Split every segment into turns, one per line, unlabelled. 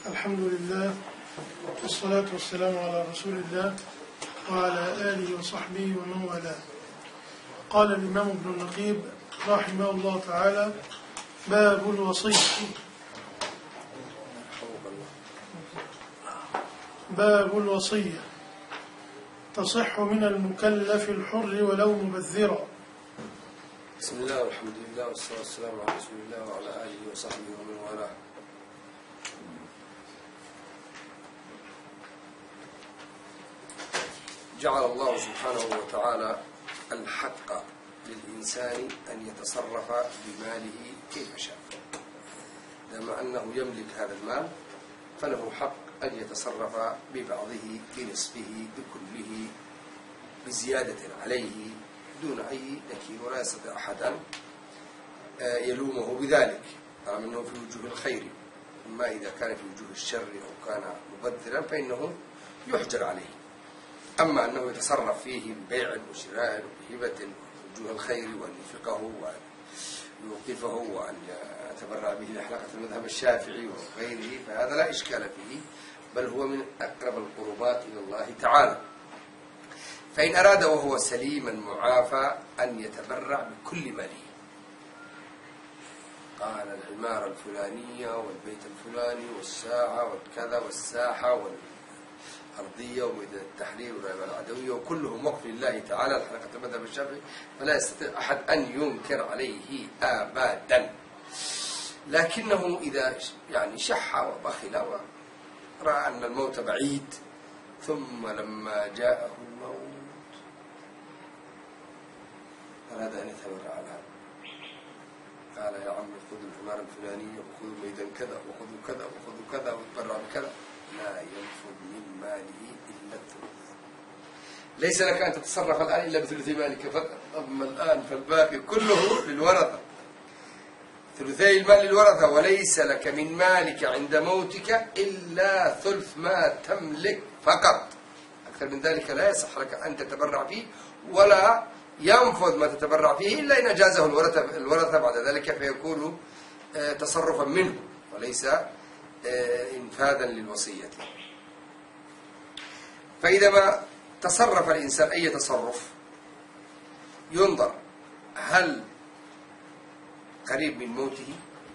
الحمد لله والصلاة والسلام على رسول الله وعلى آله وصحبه ومن والاه. قال الإمام ابن النقيب رحمه الله تعالى: باب الوصية. باب الوصية تصح من المكلف الحر ولو مبذرا.
بسم الله والحمد لله والصلاة والسلام على رسول الله وعلى آله وصحبه ومن والاه. جعل الله سبحانه وتعالى الحق للإنسان أن يتصرف بماله كيف شاء، لما أنه يملك هذا المال فله حق أن يتصرف ببعضه، بنصفه، بكله، بزيادة عليه دون أي نكير، ولا يستطيع أحد أن يلومه بذلك، طالما أنه في وجوه الخير. أما إذا كان في وجوه الشر أو كان مبذرا فإنه يحجر عليه. أما أنه يتصرف فيه ببيع وشراء وبهبة وجوه الخير، وأن ينفقه وأن يوقفه وأن يتبرع به لحلقة المذهب الشافعي وغيره، فهذا لا إشكال فيه، بل هو من أقرب القربات إلى الله تعالى. فإن أراد وهو سليما معافى أن يتبرع بكل ماله، قال العمارة الفلانية والبيت الفلاني والساعة والكذا والساحة والأرضية وميدان التحرير والرابعة العدوية وكلهم وقف لله تعالى لحلقة المذهب الشافعي، فلا يستطيع أحد أن ينكر عليه أبدا. لكنه إذا شح وبخل ورأى أن الموت بعيد، ثم لما جاءه الموت أراد أن يتبرع عنها، قال يا عم خذوا العمارة الفلانية وخذوا ميدان كذا وخذوا كذا وخذوا كذا وتبرع بكذا، لا ينفذ من ماله إلا الثلث. ليس لك أن تتصرف الآن إلا بثلث مالك فقط، أما الآن فالباقي كله للورثة، ثلثي المال للورثة، وليس لك من مالك عند موتك إلا ثلث ما تملك فقط. أكثر من ذلك لا يصح لك أن تتبرع فيه، ولا ينفذ ما تتبرع فيه إلا إن أجازه الورثة بعد ذلك، فيكون تصرفا منه وليس إنفاذا للوصية. فإذا ما تصرف الإنسان أي تصرف ينظر هل قريب من موته.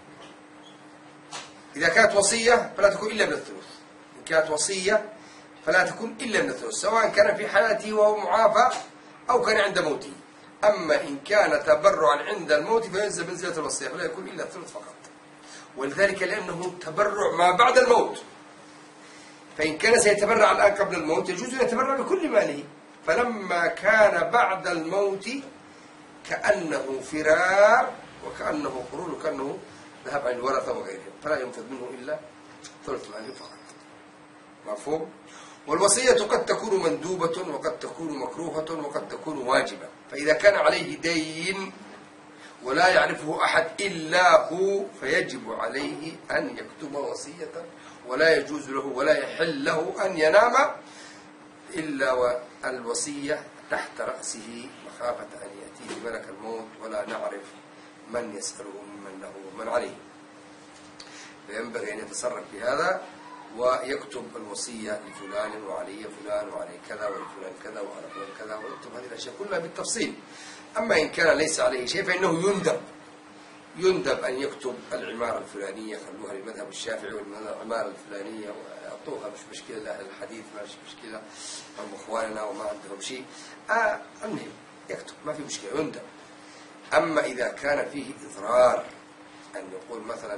إذا كانت وصية فلا تكون إلا من الثلث، إن كانت وصية فلا تكون إلا من الثلث، سواء كان في حياته وهو معافى أو كان عند موته. أما إن كان تبرعا عند الموت فينزل منزلة الوصية، فلا يكون إلا الثلث فقط، ولذلك لأنه تبرع ما بعد الموت. فإن كان سيتبرع الآن قبل الموت يجوز أن يتبرع بكل ماله، فلما كان بعد الموت كأنه فرار وكأنه خروج وكأنه ذهب عن الورثة وغيرهم، فلا ينفذ منه إلا ثلث ماله فقط. مفهوم؟ والوصية قد تكون مندوبة وقد تكون مكروهة وقد تكون واجبة. فإذا كان عليه دين ولا يعرفه أحد إلا هو فيجب عليه أن يكتب وصية، ولا يجوز له ولا يحل له أن ينام إلا والوصية تحت رأسه، مخافة أن يأتيه ملك الموت ولا نعرف من يسأله ممن له ومن عليه. فينبغي أن يتصرف بهذا ويكتب الوصية لفلان وعلي فلان وعلي كذا ولفلان كذا وعلى فلان كذا، ويكتب هذه الأشياء كلها بالتفصيل. أما إن كان ليس عليه شيء فإنه يندب أن يكتب العمارة الفلانية، خلوها للمذهب الشافعي، والعمارة الفلانية ويعطوها، مش مشكلة لأهل الحديث، ما مشكلة هم إخواننا وما عندهم شيء، المهم يكتب ما في مشكلة، يندب. أما إذا كان فيه إضرار، أن يقول مثلا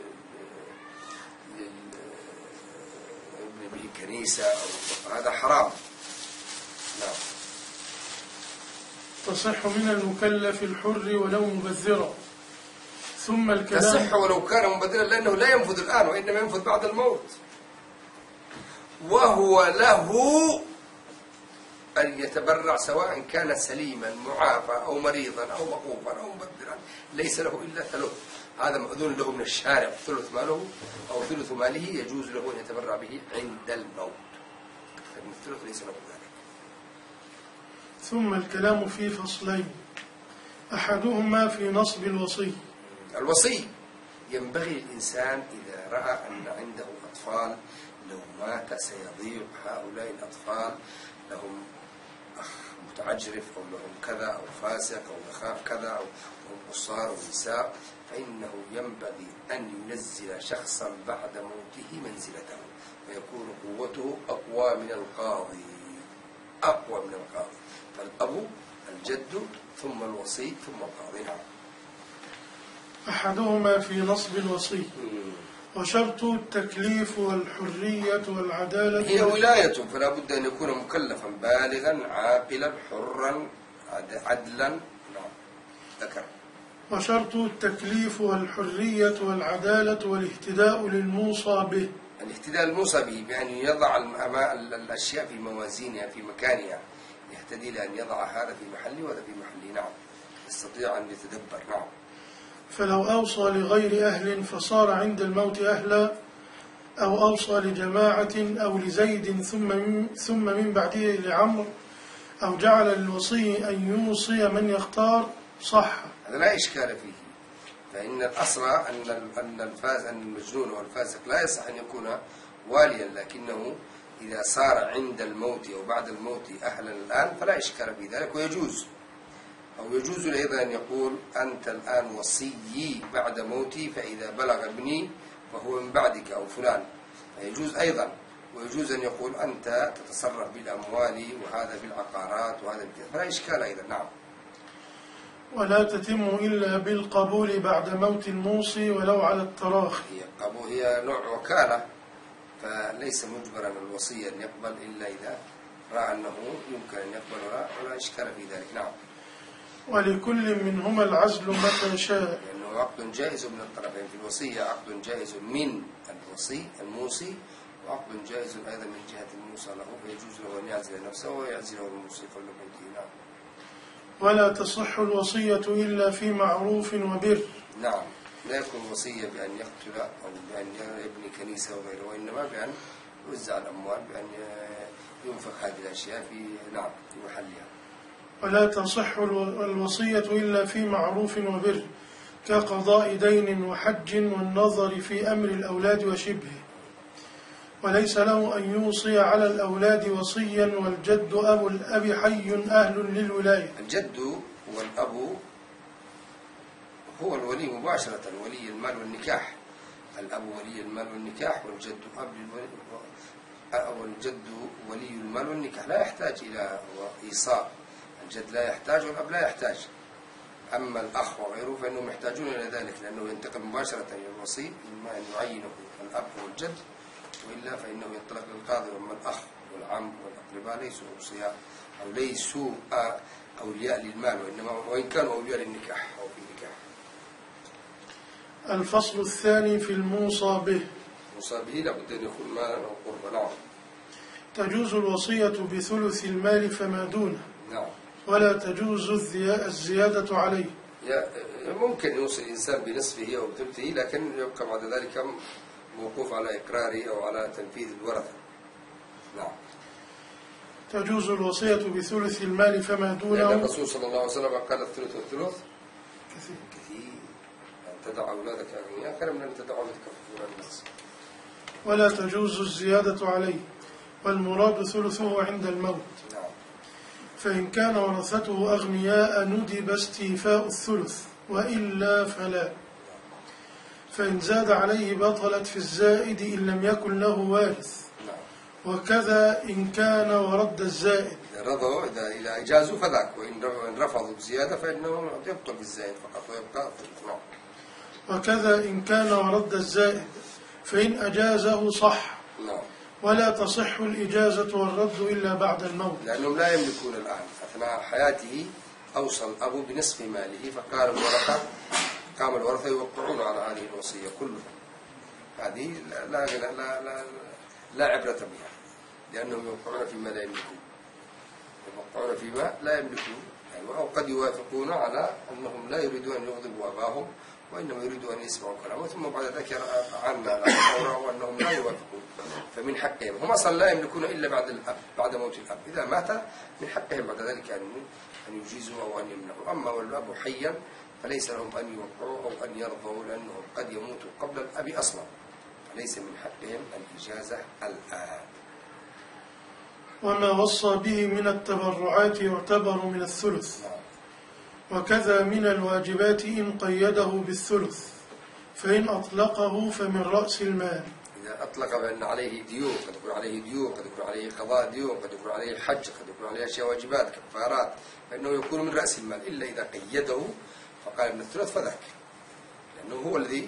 به كنيسة أو هذا حرام. نعم.
تصح من المكلف الحر ولو مبذرا. ثم الكلام
تصح ولو كان مبذرا، لأنه لا ينفذ الآن وإنما ينفذ بعد الموت، وهو له أن يتبرع سواء كان سليما معافى أو مريضا أو مقوفا أو مبذرا، ليس له إلا ثلث. هذا مأذون له من الشارع، ثلث ماله أو ثلث ماله يجوز له أن يتبرع به عند الموت، أكثر من الثلث ليس له ذلك.
ثم الكلام في فصلين: أحدهما في نصب الوصي.
الوصي ينبغي للإنسان إذا رأى أن عنده أطفال لو مات سيضيع هؤلاء الأطفال، لهم أخ متعجرف أو لهم كذا أو فاسق أو يخاف كذا أو هم قصار ونساء، فإنه ينبغي أن ينزل شخصا بعد موته منزلته، فيكون قوته أقوى من القاضي، أقوى من القاضي. فالأب الجد ثم الوصي ثم القاضي. نعم.
أحدهما في نصب الوصي. وشرط التكليف والحرية والعدالة
هي ولاية، فلا بد أن يكون مكلفا بالغا عاقلا حرا عدلا. نعم. ذكر.
وشرط التكليف والحرية والعدالة والاهتداء للموصى به.
الاهتداء الموصى به بأن يضع الأشياء في موازينها في مكانها، يهتدي لأن يضع هذا في محله وهذا في محله. نعم. يستطيع أن يتدبر. نعم.
فلو أوصى لغير أهل فصار عند الموت أهلا، أو أوصى لجماعة أو لزيد ثم من بعده لعمر، أو جعل للوصي أن يوصي من يختار، صح.
هذا لا إشكال فيه، فإن الأصل أن المجنون والفاسق لا يصح أن يكون واليا، لكنه إذا صار عند الموت أو بعد الموت أهلا الآن فلا إشكال في ذلك، ويجوز أو يجوز أيضا أن يقول أنت الآن وصيي بعد موتي، فإذا بلغ ابني فهو من بعدك أو فلان، فيجوز أيضا. ويجوز أن يقول أنت تتصرف بالأموال وهذا بالعقارات وهذا بالكذا، فلا إشكال أيضا. نعم.
ولا تتم إلا بالقبول بعد موت الموصي ولو على التراخي.
هي نوع وكالة، فليس مجبرا الوصي أن يقبل إلا إذا رأى أنه يمكن أن يقبل، ولا إشكال في ذلك. نعم.
ولكل منهما العزل متى شاء،
لأنه عقد جائز من الطرفين. في الوصية عقد جائز من الوصي الموصي، وعقد جائز أيضا من جهة الموصى له، فيجوز له أن يعزل نفسه ويعزله الموصي قبل موته. نعم.
ولا تصح الوصية إلا في معروف وبر.
نعم. لا يكون وصية بأن يقتل أو بأن يبني كنيسة وغيره، وإنما بأن يوزع الأموال، بأن ينفق هذه الأشياء في محلها.
ولا تصح الوصية إلا في معروف وبر، كقضاء دين وحج والنظر في أمر الأولاد وشبهه. وليس له أن يوصي على الأولاد وصيا، والجد أبو الأب حي أهل للولاية.
الجد والأب هو الولي مباشرة، ولي المال والنكاح. الأب ولي المال والنكاح، والجد أب والجد ولي المال والنكاح، لا يحتاج إلى إيصاء. الجد لا يحتاج والأب لا يحتاج. أما الأخ وغيره فإنهم يحتاجون إلى ذلك، لأنه ينتقل مباشرة إلى الوصي، إما أن يعينه الأب والجد، وإلا فإنه ينطلق للقاضي. وأما الأخ والعم والأقرباء ليسوا أوصياء أو ليسوا أولياء للمال، وإن كانوا أولياء للنكاح أو في النكاح.
الفصل الثاني في الموصى به.
الموصى به لابد أن يكون مالا أو قربا. نعم.
تجوز الوصية بثلث المال فما دونه.
نعم.
ولا تجوز الزيادة عليه.
ممكن يوصي الإنسان بنصفه أو بثلثه، لكن يبقى بعد ذلك موقوف على إقراره أو على تنفيذ الورثة. نعم.
تجوز الوصية بثلث المال فما دونه،
لأن الرسول صلى الله عليه وسلم قال الثلث والثلث كثير، أن تدع أولادك أغنياء خير من أن تدعهم يتكففون الناس.
ولا تجوز الزيادة عليه، والمراد ثلثه عند الموت.
نعم.
فإن كان ورثته أغنياء ندب استيفاء الثلث، وإلا فلا. فإن زاد عليه بطلت في الزائد إن لم يكن له وارث. وكذا إن كان ورد الزائد.
إذا رضوا إذا إجازوا فذاك، وإن رفضوا بزيادة فإنه يبطل بالزائد فقط ويبقى الثلث. نعم.
وكذا إن كان ورد الزائد، فإن أجازه صح.
نعم. ولا
تصح الإجازة والرد إلا بعد الموت،
لأنهم لا يملكون الآن. أثناء حياته أوصى الأب بنصف ماله، فقال الورثة قام الورثة يوقعون على هذه الوصية كلها. هذه لا عبرة بها، لأنهم يوقعون فيما لا يملكون، يوقعون فيما لا يملكون، أو قد يوافقون على أنهم لا يريدون أن يغضبوا أباهم، وإنما يريدوا أن يسمعوا كلامه، ثم بعد ذلك عنا الأمر وأنهم لا يوافقون، فمن حقهم. هم أصلا لا يملكون إلا بعد موت الأب. إذا مات من حقهم بعد ذلك أن يجيزوا أو أن يمنعوا. أما والأب حيا فليس لهم أن يوقعوا أو أن يرضوا، لأنهم قد يموتوا قبل الأب أصلا، فليس من حقهم الإجازة الآن.
وما وصى به من التبرعات يعتبر من الثلث، وكذا من الواجبات إن قيده بالثلث، فإن أطلقه فمن رأس المال.
إذا أطلق بأن عليه ديون، قد يكون عليه ديون، قد يكون عليه قضاء ديون، قد يكون عليه حج، قد يكون عليه أشياء واجبات كفارات، فإنه يكون من رأس المال، إلا إذا قيده فقال من الثلث فذاك، لأنه هو الذي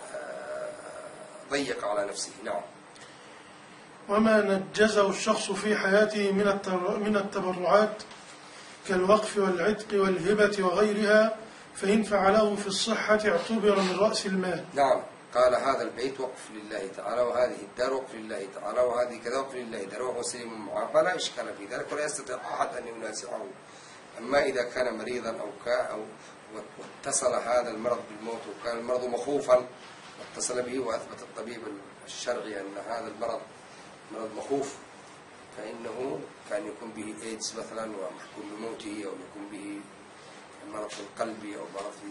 ضيق على نفسه. نعم.
وما نجزه الشخص في حياته من التبرعات كالوقف والعتق والهبة وغيرها، فإن فعله في الصحة اعتبر من رأس المال.
نعم. قال هذا البيت وقف لله تعالى، وهذه الدار وقف لله تعالى، وهذه كذا وقف لله تعالى، وهو سليم معافى، فلا إشكال في ذلك ولا يستطيع أحد أن ينازعه. أما إذا كان مريضا أو واتصل هذا المرض بالموت، وكان المرض مخوفا واتصل به، وأثبت الطبيب الشرعي أن هذا المرض مرض مخوف، فإنه كان يكون به إيدز مثلا ومحكوم بموته، أو يكون به مرض في القلب أو مرض في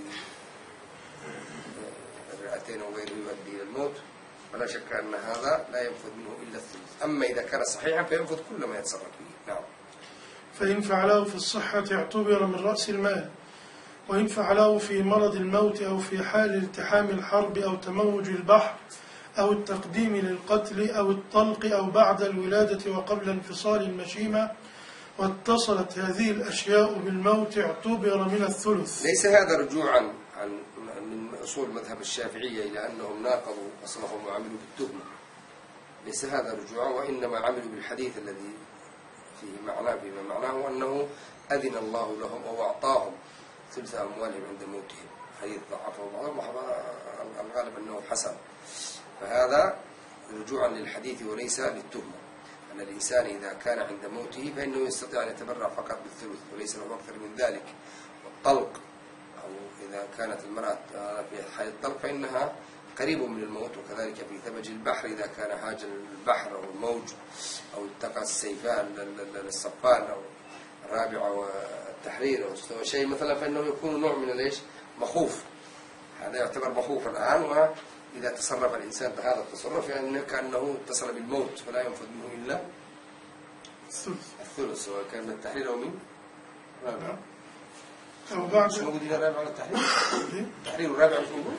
الرئتين أو غيره يؤدي إلى الموت، فلا شك أن هذا لا ينفذ منه إلا الثلث. أما إذا كان صحيحا فينفذ كل ما يتصرف به. نعم.
فإن فعله في الصحة اعتبر من رأس المال، وإن فعله في مرض الموت أو في حال التحام الحرب أو تموج البحر أو التقديم للقتل أو الطلق أو بعد الولادة وقبل انفصال المشيمة واتصلت هذه الأشياء بالموت اعتبر من الثلث.
ليس هذا رجوعا من أصول مذهب الشافعية إلى أنهم ناقضوا أصلهم وعملوا بالتهمة، ليس هذا رجوعا، وإنما عملوا بالحديث الذي فيه معناه، بما معناه أنه أذن الله لهم أو أعطاهم ثلث أموالهم عند موتهم. حديث ضعفه بعضهم، الغالب أنه حسن، فهذا رجوعا للحديث وليس للتهمة. أن الإنسان إذا كان عند موته فإنه يستطيع أن يتبرع فقط بالثلث وليس له أكثر من ذلك. والطلق، أو إذا كانت المرأة في حال الطلق فإنها قريب من الموت، وكذلك في ثبج البحر إذا كان حاج البحر أو الموج أو التقى السيفان الصفان أو الرابعة والتحرير أو استوى شيء مثلا، فإنه يكون نوع من الإيش مخوف، هذا يعتبر مخوف الآن. وإذا تصرف الإنسان بهذا التصرف يعني كأنه اتصل بالموت، فلا ينفذ منه إلا الثلث، سواء كان من التحرير أو من الرابعة.
أو بعد
مش موجود هنا الرابعة ولا التحرير؟ التحرير والرابعة مش موجود؟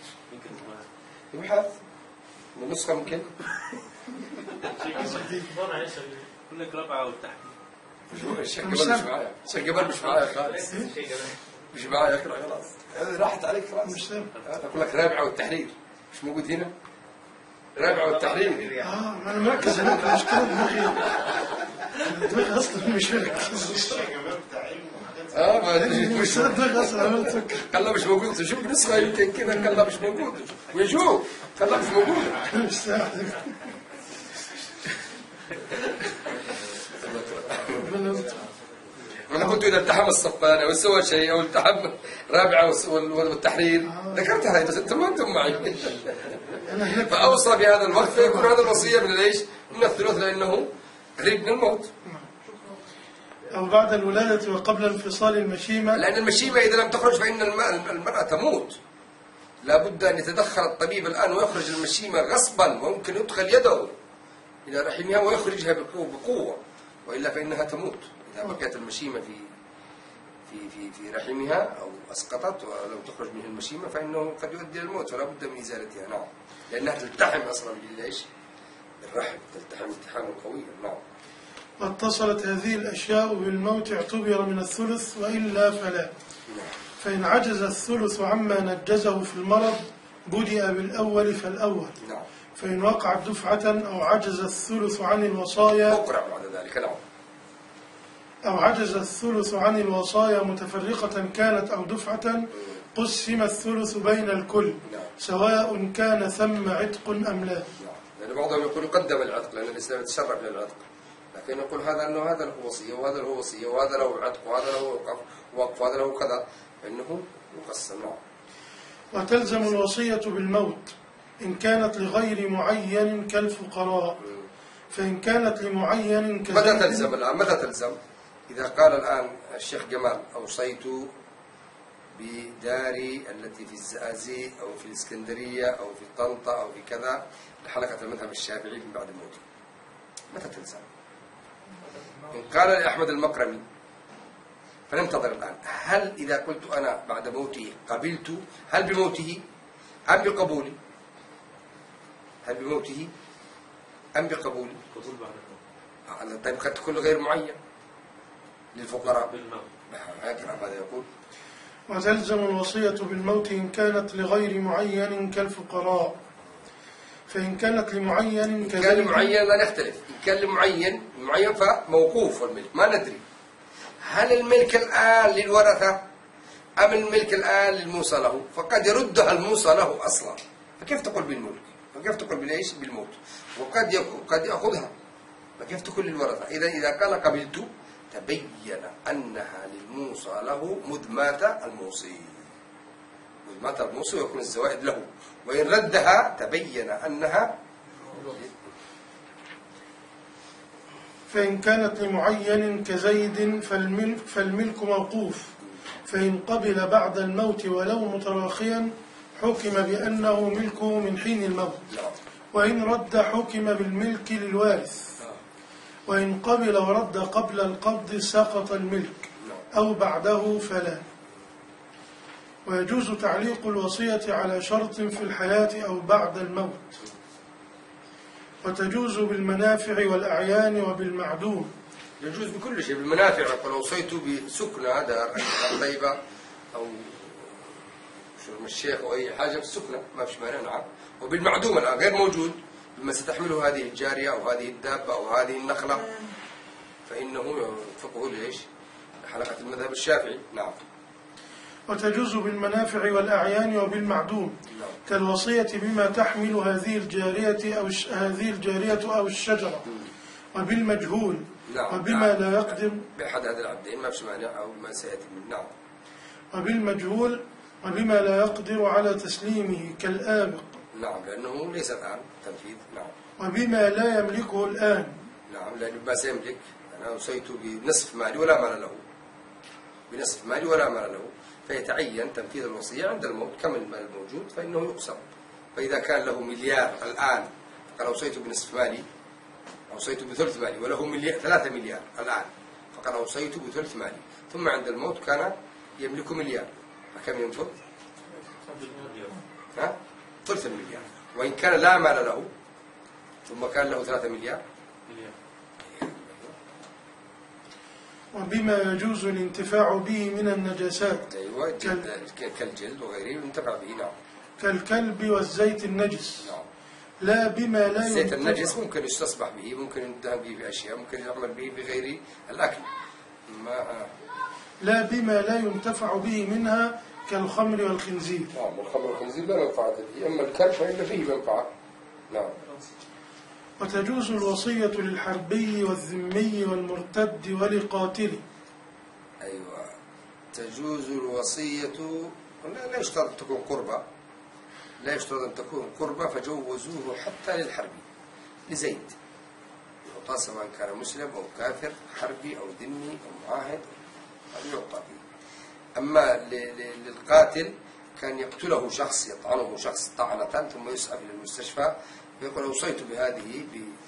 يبحث من نسخة ممكن؟
يقول لك رابعة والتحرير.
الشيخ جبل مش معايا، الشيخ جبل مش معايا خالص، مش معايا اقرأ خلاص، راحت عليك خلاص. أقول لك رابعة والتحرير مش موجود هنا، رابعة والتحرير.
أنا مركز هناك، المشكلة دماغي أصلا مش مركز. مش دماغي أصلا تفكر.
قال مش موجود، شوف نسخة يمكن كذا، قال مش موجود، ويشوف قال مش موجود.
مش ساعدك.
أنا قلت إذا التحم الصفان أو سوى شيء أو التحم رابعة والتحرير ذكرتها، بس أنتم ما أنتم معي. فأوصى بهذا الوقت، فيكون هذا الوصية من ليش؟ من الثلث، لأنه قريب من الموت.
أو بعد الولادة وقبل انفصال المشيمة،
لأن المشيمة إذا لم تخرج فإن المرأة تموت، لا بد أن يتدخل الطبيب الآن ويخرج المشيمة غصبا، وممكن يدخل يده إلى رحمها ويخرجها بقوة، وإلا فإنها تموت. إذا بقيت المشيمة في رحمها أو أسقطت ولم تخرج منه المشيمة فإنه قد يؤدي إلى الموت، فلا بد من إزالتها. نعم، لأنها تلتحم أصلا بالإيش؟ بالرحم، تلتحم التحاما قويا. نعم.
واتصلت هذه الأشياء بالموت اعتبر من الثلث، وإلا فلا. فإن عجز الثلث عما نجزه في المرض بدأ بالأول فالأول.
نعم.
فإن وقعت دفعة أو عجز الثلث عن الوصايا
أقرأ بعد ذلك. نعم.
أو عجز الثلث عن الوصايا متفرقة كانت أو دفعة قسم الثلث بين الكل، سواء كان ثم عتق أم لا.
لأن بعضهم يقول يقدم العتق لأن الإسلام يتشرف للعتق، لكن يقول هذا أنه هذا له وصية وهذا له وصية وهذا له عتق وهذا له وقف وهذا له كذا، فإنه يقسم.
وتلزم الوصية بالموت إن كانت لغير معين كالفقراء، فإن كانت لمعين
متى تلزم الآن؟ متى تلزم؟ إذا قال الآن الشيخ جمال أوصيت بدار التي في الزقازيق أو في الإسكندرية أو في طنطا أو في كذا لحلقة المذهب الشافعي من بعد موته، متى تنسى؟ إن قال لأحمد المقرمي فننتظر الآن، هل إذا قلت أنا بعد موته قبلت، هل بموته أم بقبولي؟ هل بموته أم بقبولي؟
قبول بعد الموت.
طيب قد تكون غير معين للفقراء
بالموت.
هذا يقول
وتلزم الوصية بالموت إن كانت لغير معين كالفقراء، فإن كانت لمعين
إن كان معين لا نختلف، إن كان لمعين فموقوف الملك، ما ندري هل الملك الآن للورثة أم الملك الآن للموصى له، فقد يردها الموصى له أصلا، فكيف تقول بالملك؟ فكيف تقول بالإيش؟ بالموت، وقد يأخذها، فكيف تقول للورثة؟ إذا قال قبلت تبين أنها للموصى له مذ مات الموصي، مذ مات الموصي ويكون الزوائد له، وإن ردها تبين أنها.
فإن كانت لمعين كزيد فالملك موقوف، فإن قبل بعد الموت ولو متراخيا حكم بأنه ملكه من حين الموت، وإن رد حكم بالملك للوارث، وإن قبل ورد قبل القبض سقط الملك أو بعده فلا. ويجوز تعليق الوصية على شرط في الحياة أو بعد الموت، وتجوز بالمنافع والأعيان وبالمعدوم.
يجوز بكل شيء، بالمنافع قل أوصيت بسكنى دار طيبة أو شرم الشيخ أو أي حاجة بالسكنى ما فيش مانع، نعم. وبالمعدوم الآن غير موجود بما ستحمله هذه الجارية أو هذه الدابة أو هذه النخلة فإنه يوفقه ليش؟ حلقة المذهب الشافعي، نعم.
وتجوز بالمنافع والأعيان وبالمعدوم،
نعم.
كالوصية بما تحمل هذه الجارية أو الشجرة، وبالمجهول،
نعم.
وبما
نعم.
لا يقدر،
بأحد هذه العبدين ما فيش مانع أو ما سيأتي من، نعم.
وبالمجهول وبما لا يقدر على تسليمه كالآبق،
نعم، لأنه ليس الآن تنفيذ، نعم.
وبما لا يملكه الآن،
نعم، لأنه ما سيملك. أنا أوصيت بنصف مالي ولا مال له، بنصف مالي ولا مال له، فيتعين تنفيذ الوصية عند الموت كم المال الموجود فإنه يقسم. فإذا كان له مليار الآن قال أوصيت بنصف مالي، أوصيت بثلث مالي، وله 3 مليار الآن فقال أوصيت بثلث مالي، ثم عند الموت كان يملك مليار، فكم ينفذ؟ ثلث المليار. وإن كان لا مال له ثم كان له 3 مليار
وبما يجوز الانتفاع به من النجاسات،
أيوة كالجلد وغيره ينتفع به، نعم.
كالكلب والزيت النجس،
نعم.
لا بما لا
الزيت
ينتفع.
النجس ممكن يستصبح به، ممكن يدهن به بأشياء، ممكن يعمل به بغير الأكل،
لا بما لا ينتفع به منها كالخمر والخنزير.
نعم، الخمر والخنزير لا منفعة به، أما الكلب فإن فيه منفعة، نعم.
وتجوز الوصية للحربي والذمي والمرتد ولقاتله.
أيوة، تجوز الوصية، لا يشترط أن تكون قربة، لا يشترط أن تكون قربة، فجوزوه حتى للحربي لزيد يعطى سواء كان مسلم أو كافر، حربي أو ذمي أو معاهد، هذا يعطى فيه. أما للقاتل كان يقتله شخص، يطعنه شخص طعنة ثم يسحب إلى المستشفى ويقول أوصيت بهذه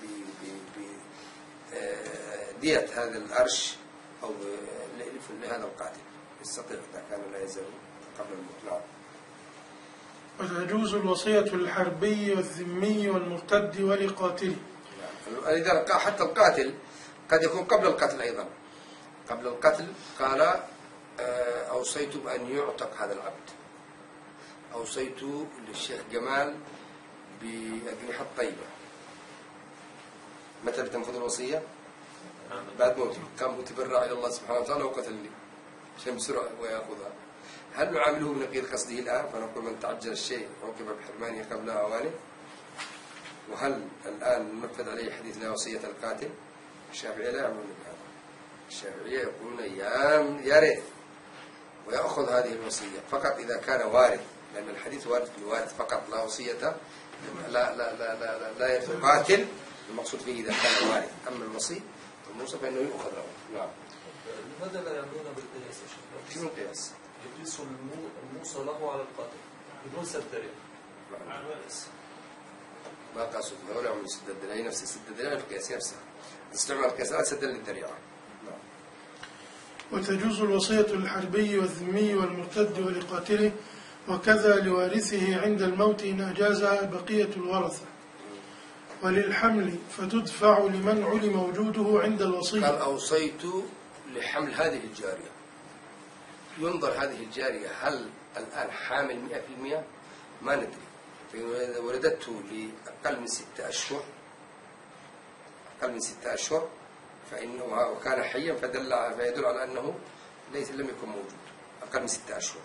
دية هذا الأرش أو لهذا القاتل، يستطيع إذا كان لا يزال قبل الموت، نعم.
وتجوز الوصية للحربي والذمي والمرتد ولقاتله.
إذا حتى القاتل قد يكون قبل القتل أيضا، قبل القتل قال أوصيت بأن يعتق هذا العبد، أوصيت للشيخ جمال بأجنحة طيبة. متى تنفذ الوصية؟ بعد موته. كان متبرع إلى الله سبحانه وتعالى وقتلني عشان بسرعة ويأخذها. هل نعامله بنقيض قصده الآن فنقول من تعجل الشيء عوقب بحرمانه قبل أوانه؟ وهل الآن ننفذ عليه حديث لا وصية القاتل؟ الشافعية لا يعملون بهذا، الشافعية يقولون يا ريت ويأخذ هذه الوصية فقط إذا كان وارث، لأن الحديث وارد في الوارث فقط، لا وصية لا يرث القاتل، المقصود فيه إذا كان وارث، أما الوصي الموصى فإنه يؤخذ له، نعم.
لماذا لا يعملون بالقياس؟
شنو القياس؟
يقيس الموصى له على القاتل بدون سد ذريعة.
ما قاسوا هؤلاء هم يسد الدليل نفسه، يسد الدليل في القياس نفسه، استعمل القياسات سدا للذريعة.
وتجوز الوصية للحربي والذمي والمرتد ولقاتله، وكذا لوارثه عند الموت إن أجازها بقية الورثة. وللحمل فتدفع لمن علم وجوده عند الوصية.
قال أوصيت لحمل هذه الجارية، ينظر هذه الجارية هل الآن حامل 100%؟ ما ندري. فإذا ولدته لأقل من 6 أشهر، أقل من 6 أشهر فإنه وكان حيا فيدل على أنه لم يكن موجود. أقل من 6 أشهر،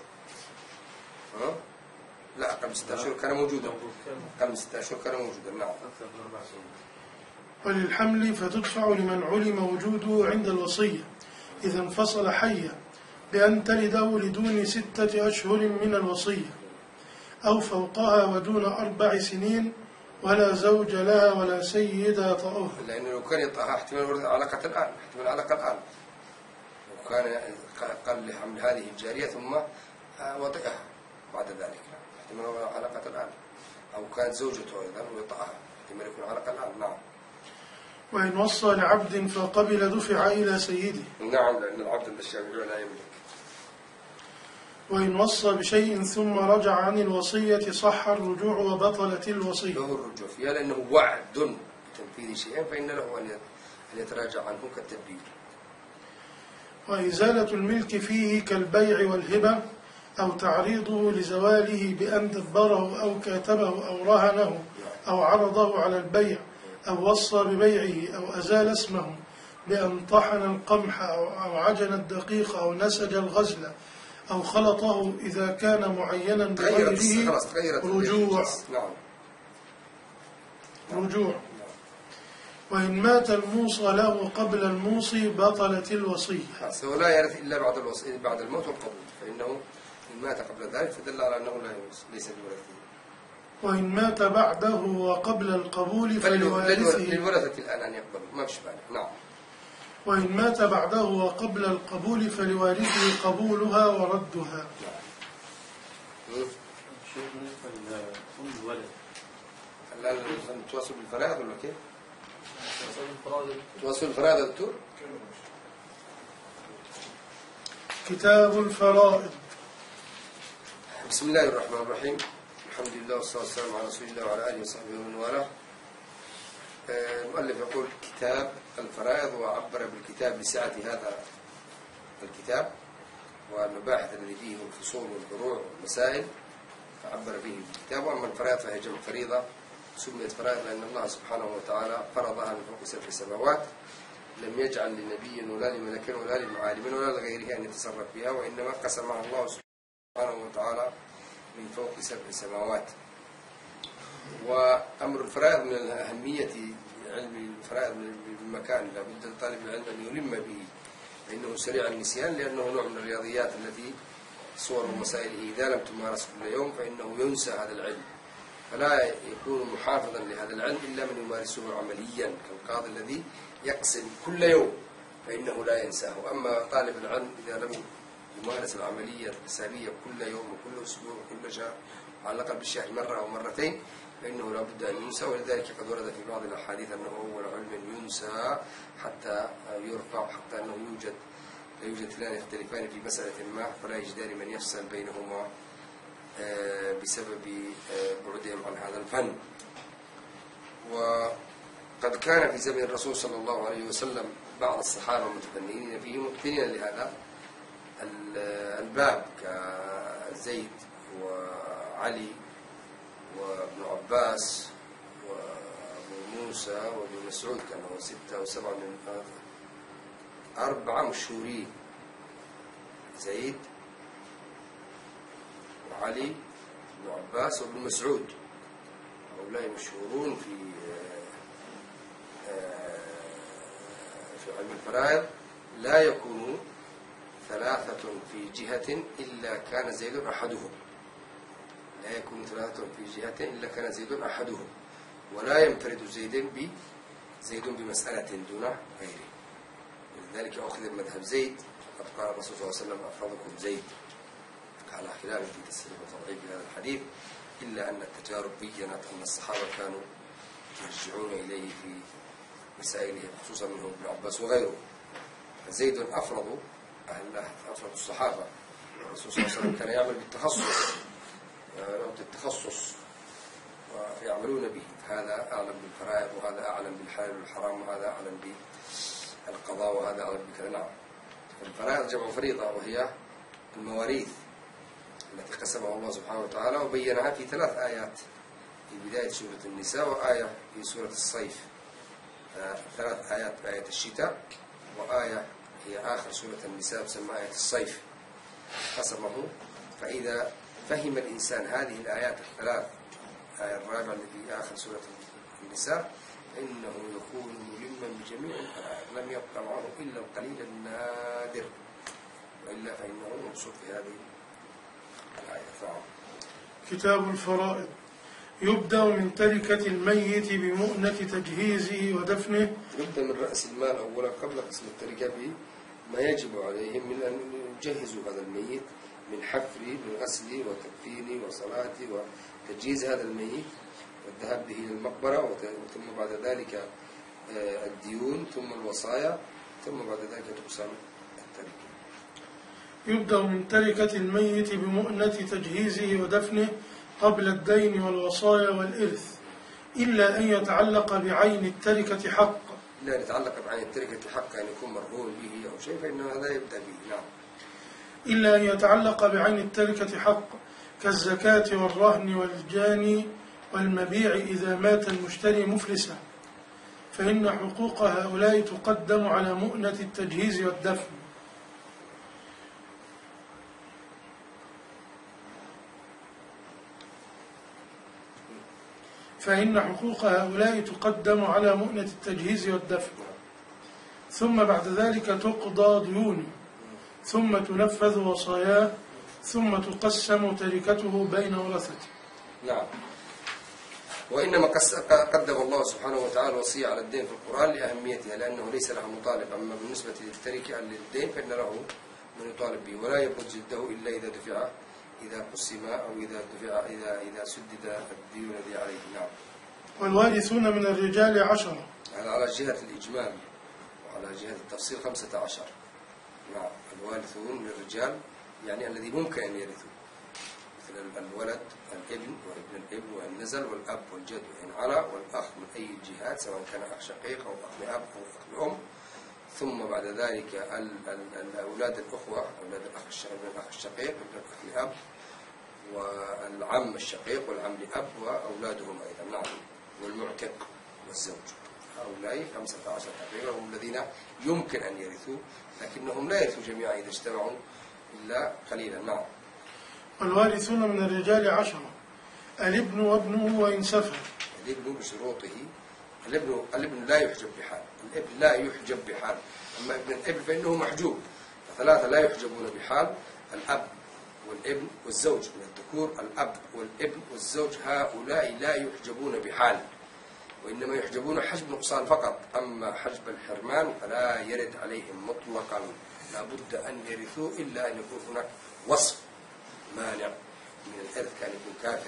لا أقل من 6 أشهر كان موجودا، أقل من 6 أشهر كان موجودا. نعم.
وللحمل فتدفع لمن علم وجوده عند الوصية إذا انفصل حيا بأن تلده لدون 6 أشهر من الوصية أو فوقها ودون 4 سنين ولا زوج لها ولا سيد يطأها.
لأنه لو كان يطأها احتمال علاقة الآن، احتمال علاقة الآن، لو كان قال لحمل هذه الجارية ثم وطئها بعد ذلك احتمال علاقة الآن، أو كانت زوجته أيضا ويطأها احتمال يكون علاقة الآن. نعم.
وإن وصى لعبد فقبل دفع إلى سيده.
نعم، لأن العبد الشافعي لا يملك.
وإن وصى بشيء ثم رجع عن الوصية صح الرجوع وبطلت الوصية.
له الرجوع فيها لأنه وعد بتنفيذ شيء فإن له أن يتراجع عنه كالتدبير.
وإزالة الملك فيه كالبيع والهبة أو تعريضه لزواله بأن دبره أو كاتبه أو رهنه أو عرضه على البيع أو وصى ببيعه أو أزال اسمه بأن طحن القمح أو عجن الدقيق أو نسج الغزل أو خلطه إذا كان معينا بغيره رجوع. وإن مات الموصى له قبل الموصي بطلت الوصية.
ولا يرث إلا بعد الموت والقبول، فإنه إن مات قبل ذلك فدل على أنه ليس بورثه.
وإن مات بعده وقبل القبول فلوارثه.
للورثة الآن أن يقبلوا، ما فيش مانع. نعم.
وإن مات بعده وقبل القبول فلوارثه قبولها وردها.
شيء بالنسبة لأم الولد.
الآن نتواصل بالفرائض ولا كيف؟ تواصل الفرائض دكتور؟
كتاب الفرائض.
بسم الله الرحمن الرحيم. الحمد لله والصلاة والسلام على رسول الله وعلى آله وصحبه ومن والاه. المؤلف يقول كتاب الفرائض، وعبر بالكتاب لسعة هذا الكتاب والمباحث الذي فيه والفصول والفروع والمسائل، فعبر به بالكتاب. وأما الفرائض فهي جمع فريضة، سميت فرائض لأن الله سبحانه وتعالى فرضها من فوق 7 سماوات، لم يجعل لنبي ولا لملك ولا لمعالم ولا لغيره أن يتصرف بها، وإنما قسمها الله سبحانه وتعالى من فوق 7 سماوات. وأمر الفرائض من أهمية علم الفرائض بالمكان، لابد لطالب العلم أن يلم به، فإنه سريع النسيان، لأنه نوع من الرياضيات التي صور مسائله إذا لم تمارس كل يوم فإنه ينسى هذا العلم، فلا يكون محافظا لهذا العلم إلا من يمارسه عمليا، كالقاضي الذي يقسم كل يوم فإنه لا ينساه. أما طالب العلم إذا لم يمارس العملية الحسابية كل يوم وكل أسبوع وكل شهر على الأقل بالشهر مرة أو مرتين فإنه لا بد أن ينسى. ولذلك قد ورد في بعض الأحاديث أنه أول علم ينسى حتى يرفع، حتى أنه لا يوجد اثنان يختلفان في مسألة ما فلا يجدان من يفصل بينهما بسبب بعدهم عن هذا الفن. وقد كان في زمن الرسول صلى الله عليه وسلم بعض الصحابة المتفننين فيه متقنين لهذا الباب، كزيد وعلي وابن عباس وابو موسى وابن مسعود، كانوا 6 أو 7 من 4 مشهورين، زيد وعلي وابن عباس وابن مسعود، هؤلاء مشهورون في علم الفرائض. لا يكون 3 في جهة إلا كان زيد أحدهم، لا يكون 3 في جهة إلا كان زيد أحدهم، ولا ينفرد زيد بمسألة دون غيره. لذلك أخذ مذهب زيد، قد قال الرسول صلى الله عليه وسلم أفرضكم زيد، على خلاف في تصحيح وتضعيف هذا الحديث، إلا أن التجارب بيّنت أن الصحابة كانوا يرجعون إليه في مسائلهم، خصوصا منهم ابن عباس وغيره. زيد أفرض الصحابة. الرسول صلى الله عليه وسلم كان يعمل بالتخصص، يعطي التخصص ويعملون به، هذا أعلم بالفرائض وهذا أعلم بالحلال والحرام وهذا أعلم بالقضاء وهذا أعلم بكذا. نعم. الفرائض جمع فريضة، وهي المواريث التي قسمها الله سبحانه وتعالى وبينها في 3 آيات في بداية سورة النساء، وآية في سورة الصيف. 3 آيات بآية الشتاء، وآية هي آخر سورة النساء تسمى آية الصيف قسمه. فإذا فهم الإنسان هذه الآيات ال3، الآية الرابعة التي في آخر سورة النساء، فإنه يكون ملما بجميع الفرائض، لم يبقى معه إلا القليل النادر، وإلا فإنه مبسوط في هذه الآية.
كتاب الفرائض. يبدأ من تركة الميت بمؤنة تجهيزه ودفنه.
يبدأ من رأس المال أولا قبل قسم التركة بما يجب عليهم من أن يجهزوا هذا الميت من حفر من وتكفين وصلاة وتجهيز هذا الميت والذهاب به إلى المقبرة، ثم بعد ذلك الديون، ثم الوصايا، ثم بعد ذلك تقسم التركة.
يبدأ من تركة الميت بمؤنة تجهيزه ودفنه قبل الدين والوصايا والإرث، إلا أن يتعلق بعين التركة حق.
إلا أن يتعلق بعين التركة حق، أن يكون مرهون به أو شيء، فإن هذا يبدأ به. نعم.
إلا أن يتعلق بعين التركة حق كالزكاة والرهن والجاني والمبيع إذا مات المشتري مفلسا، فإن حقوق هؤلاء تقدم على مؤنة التجهيز والدفن. فإن حقوق هؤلاء تقدم على مؤنة التجهيز والدفن، ثم بعد ذلك تقضى ديونه، ثم تنفذ وصاياه، ثم تقسم تركته بين ورثته.
نعم. وإنما قدم الله سبحانه وتعالى الوصية على الدين في القرآن لأهميتها، لأنه ليس له مطالب. أما بالنسبة للتركة للدين فإن له من يطالب به، ولا يبلغ جده إلا إذا دفع، إذا قسم أو إذا سدد الدين الذي عليه. نعم.
والوارثون من الرجال 10.
هذا على جهة الإجمال، وعلى جهة التفصيل 15. نعم. الوارثون من الرجال يعني الذي ممكن أن يرثوا، مثل الولد، الابن وابن الابن وإن نزل، والأب والجد وإن علا، والأخ من أي الجهات سواء كان أخ شقيق أو أخ لأب أو أخ لأم. ثم بعد ذلك أولاد الأخوة، أولاد الأخ الشقيق، ابن الأخ لأب، والعم الشقيق والعم لأب وأولادهم أيضا. نعم. والمعتق والزوج، هؤلاء 15 تقريبا هم الذين يمكن أن يرثوا، لكنهم لا يرثوا جميعا إذا اجتمعوا إلا قليلا. نعم.
والوارثون من الرجال 10. الابن وابنه وإن سفر.
الابن بشروطه. الابن لا يحجب بحال، الابن لا يحجب بحال. أما ابن الابن فإنه محجوب، فثلاثة لا يحجبون بحال: الأب والابن والزوج من الذكور. الأب والابن والزوج هؤلاء لا يحجبون بحال، وإنما يحجبون حجب نقصان فقط. أما حجب الحرمان فلا يرد عليهم مطلقا، لا بد أن يرثوا إلا أن يكون هناك وصف مانع من الإرث، كان يكون كافر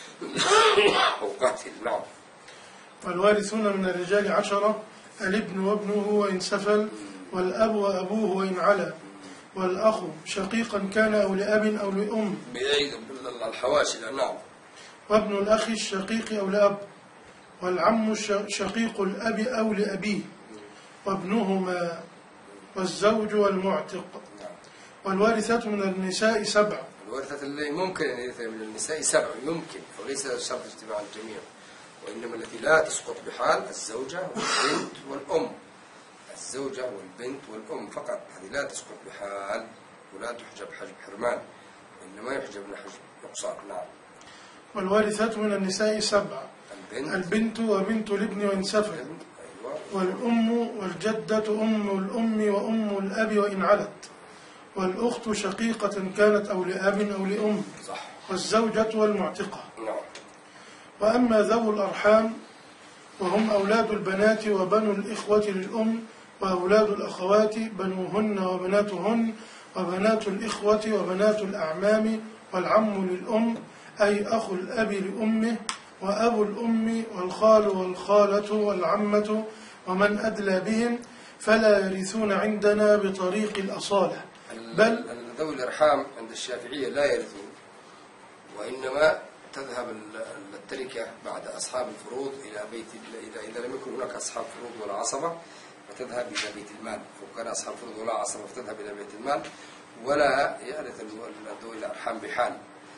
أو قاتل. نعم.
والوارثون من الرجال 10. الابن وابنه وإن سفل، والأب وأبوه وإن علا، والأخ شقيقا كان أو لأب أو لأم
بعيد الحواشي. نعم.
وابن الأخ الشقيق أو لأب، والعم شقيق الأب أو لأبيه، وابنهما، والزوج والمعتق. والوارثات من النساء 7.
الوارثات اللي ممكن أن يرث من النساء 7 يمكن، وليس شرط اجتماع الجميع، وإنما التي لا تسقط بحال الزوجة والبنت والأم. الزوجة والبنت والأم فقط، هذه لا تسقط بحال ولا تحجب حجب حرمان، وإنما يحجبن حجب نقصان. نعم.
والوارثات من النساء 7. البنت وبنت الابن وإن سفل، والأم والجدة أم الأم وأم الأب وإن علت، والأخت شقيقة كانت أو لأب أو لأم، والزوجة والمعتقة. وأما ذو الأرحام وهم أولاد البنات وبنو الإخوة للأم، وأولاد الأخوات بنوهن وبناتهن، وبنات الإخوة وبنات الأعمام والعم للأم أي أخو الأب لأمه وأبو الأم والخال والخالة والعمة ومن أدلى بهم فلا يرثون عندنا بطريق الأصالة بل
ذوي الأرحام عند الشافعية لا يرثون، وإنما تذهب التركة بعد أصحاب الفروض إلى بيت إذا لم يكن هناك أصحاب فروض ولا عصبة فتذهب إلى بيت المال، أو كان أصحاب فروض ولا عصبة فتذهب إلى بيت المال، ولا يرث ذوي الأرحام بحال.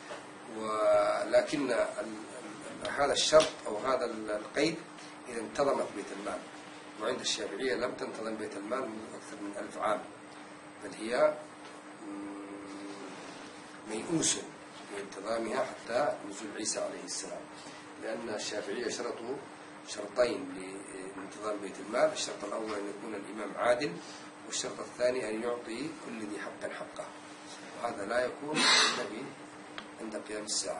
ولكن هذا الشرط أو هذا القيد إذا انتظمت بيت المال، وعند الشافعية لم تنتظم بيت المال منذ أكثر من 1000 عام، بل هي ميؤوس بانتظامها حتى نزول عيسى عليه السلام، لأن الشافعية شرطوا شرطين لانتظام بيت المال: الشرط الأول أن يكون الإمام عادل، والشرط الثاني أن يعطي كل ذي حق حقه، وهذا لا يكون إلا عند قيام الساعة.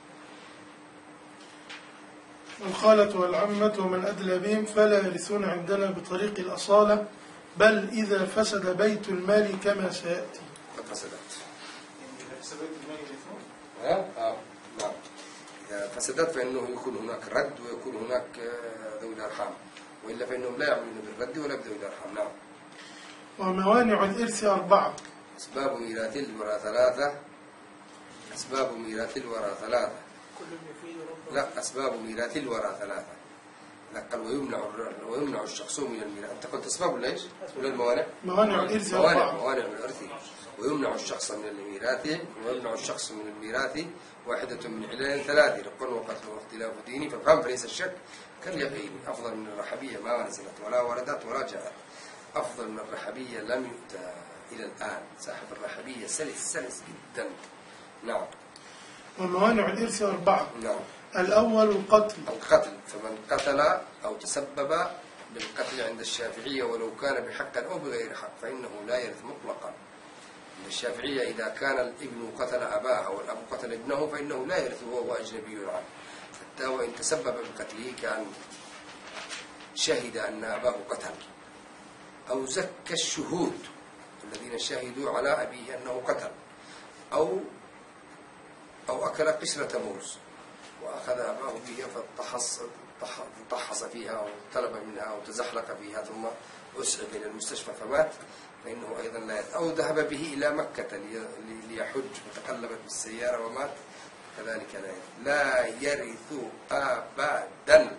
والخالة والعمة ومن أدلى بهم فلا يرثون عندنا بطريق الأصالة بل إذا فسد بيت المال كما سيأتي.
قد فسدت.
إذا فسد بيت المال يرثون؟
نعم. إذا فسدت فإنه يكون هناك رد ويكون هناك ذوي الأرحام، وإلا فإنهم لا يعملون بالرد ولا بذوي الأرحام. نعم.
وموانع الإرث 4.
أسباب ميراث الورى 3. أسباب ميراث الورى 3. لا، أسباب ميراث الورى 3. قال ويمنع الشخص من الميراث. أنت قلت أسباب ولا إيش؟ ولا الموانع؟
موانع الإرث 4.
موانع الإرث. ويمنع الشخص من الميراث، ويمنع الشخص من الميراث واحدة من علل 3: رق وقتل واختلاف ديني. ففهم فليس الشك كاليقين. أفضل من الرحبية ما نزلت ولا وردت ولا جاءت. أفضل من الرحبية لم يؤتى إلى الآن. صاحب الرحبية سلس جدا. نعم.
وموانع الإرث 4.
نعم.
الأول القتل.
فمن قتل أو تسبب بالقتل عند الشافعية ولو كان بحق أو بغير حق فإنه لا يرث مطلقا. عند الشافعية إذا كان الابن قتل أباه أو الأب قتل ابنه فإنه لا يرث وهو أجنبي عنه، حتى وإن تسبب بقتله كان شهد أن أباه قتل، أو زكى الشهود الذين شهدوا على أبيه أنه قتل، أو أكل قشرة موز وأخذ أباه بها فطحص فيها وطلب منها وتزحلق فيها ثم أسعف إلى المستشفى فمات، فإنه أيضا لا يرث. أو ذهب به إلى مكة ليحج وتقلبت بالسيارة ومات، كذلك لا يرث أبدا.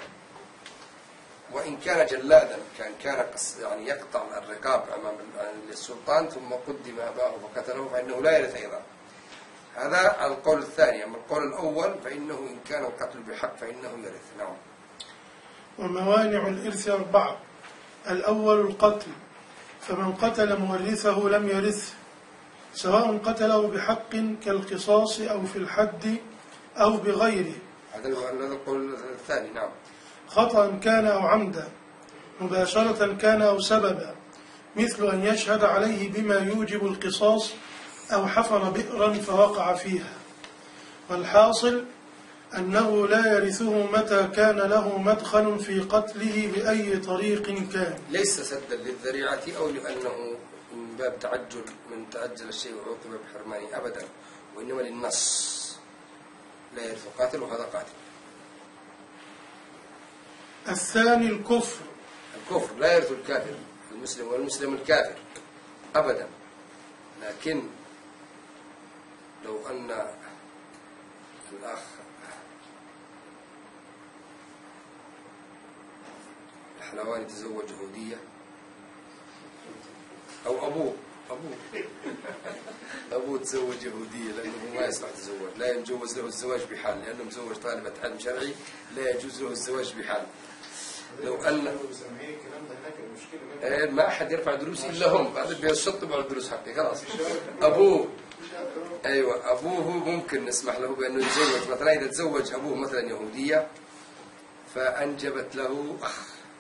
وإن كان جلادا كان يعني يقطع الرقاب أمام السلطان ثم قدم أباه فقتله فإنه لا يرث أيضا. هذا القول الثاني. أما القول الأول فإنه إن كان القتل بحق فإنه يرث. نعم.
وموانع الإرث 4. الأول القتل، فمن قتل مورثه لم يرثه، سواء قتله بحق كالقصاص أو في الحد أو بغيره.
هذا القول الثاني. نعم.
خطأ كان أو عمدا، مباشرة كان أو سببا، مثل أن يشهد عليه بما يوجب القصاص أو حفر بئرا فوقع فيها. والحاصل أنه لا يرثه متى كان له مدخل في قتله بأي طريق كان،
ليس سدا للذريعة أو لأنه من باب تعجل من تعجل الشيء وعوقب بحرمانه أبدا، وإنما للنص لا يرث قاتل وهذا قاتل.
الثاني الكفر
لا يرث الكافر المسلم والمسلم الكافر أبدا. لكن لو أن الأخ الحلواني تزوج يهودية أو أبوه تزوج يهودية، لأنه ما يصلح تزوج، لا يجوز له الزواج بحال، لأنه مزوج طالبة علم شرعي لا يجوز له الزواج بحال. لو أن ما أحد يرفع دروس إلا هم، بعد بيشطبوا على الدروس حقي خلاص. أبوه ممكن نسمح له بأنه يتزوج، مثلا إذا تزوج أبوه مثلا يهودية فأنجبت له أخ،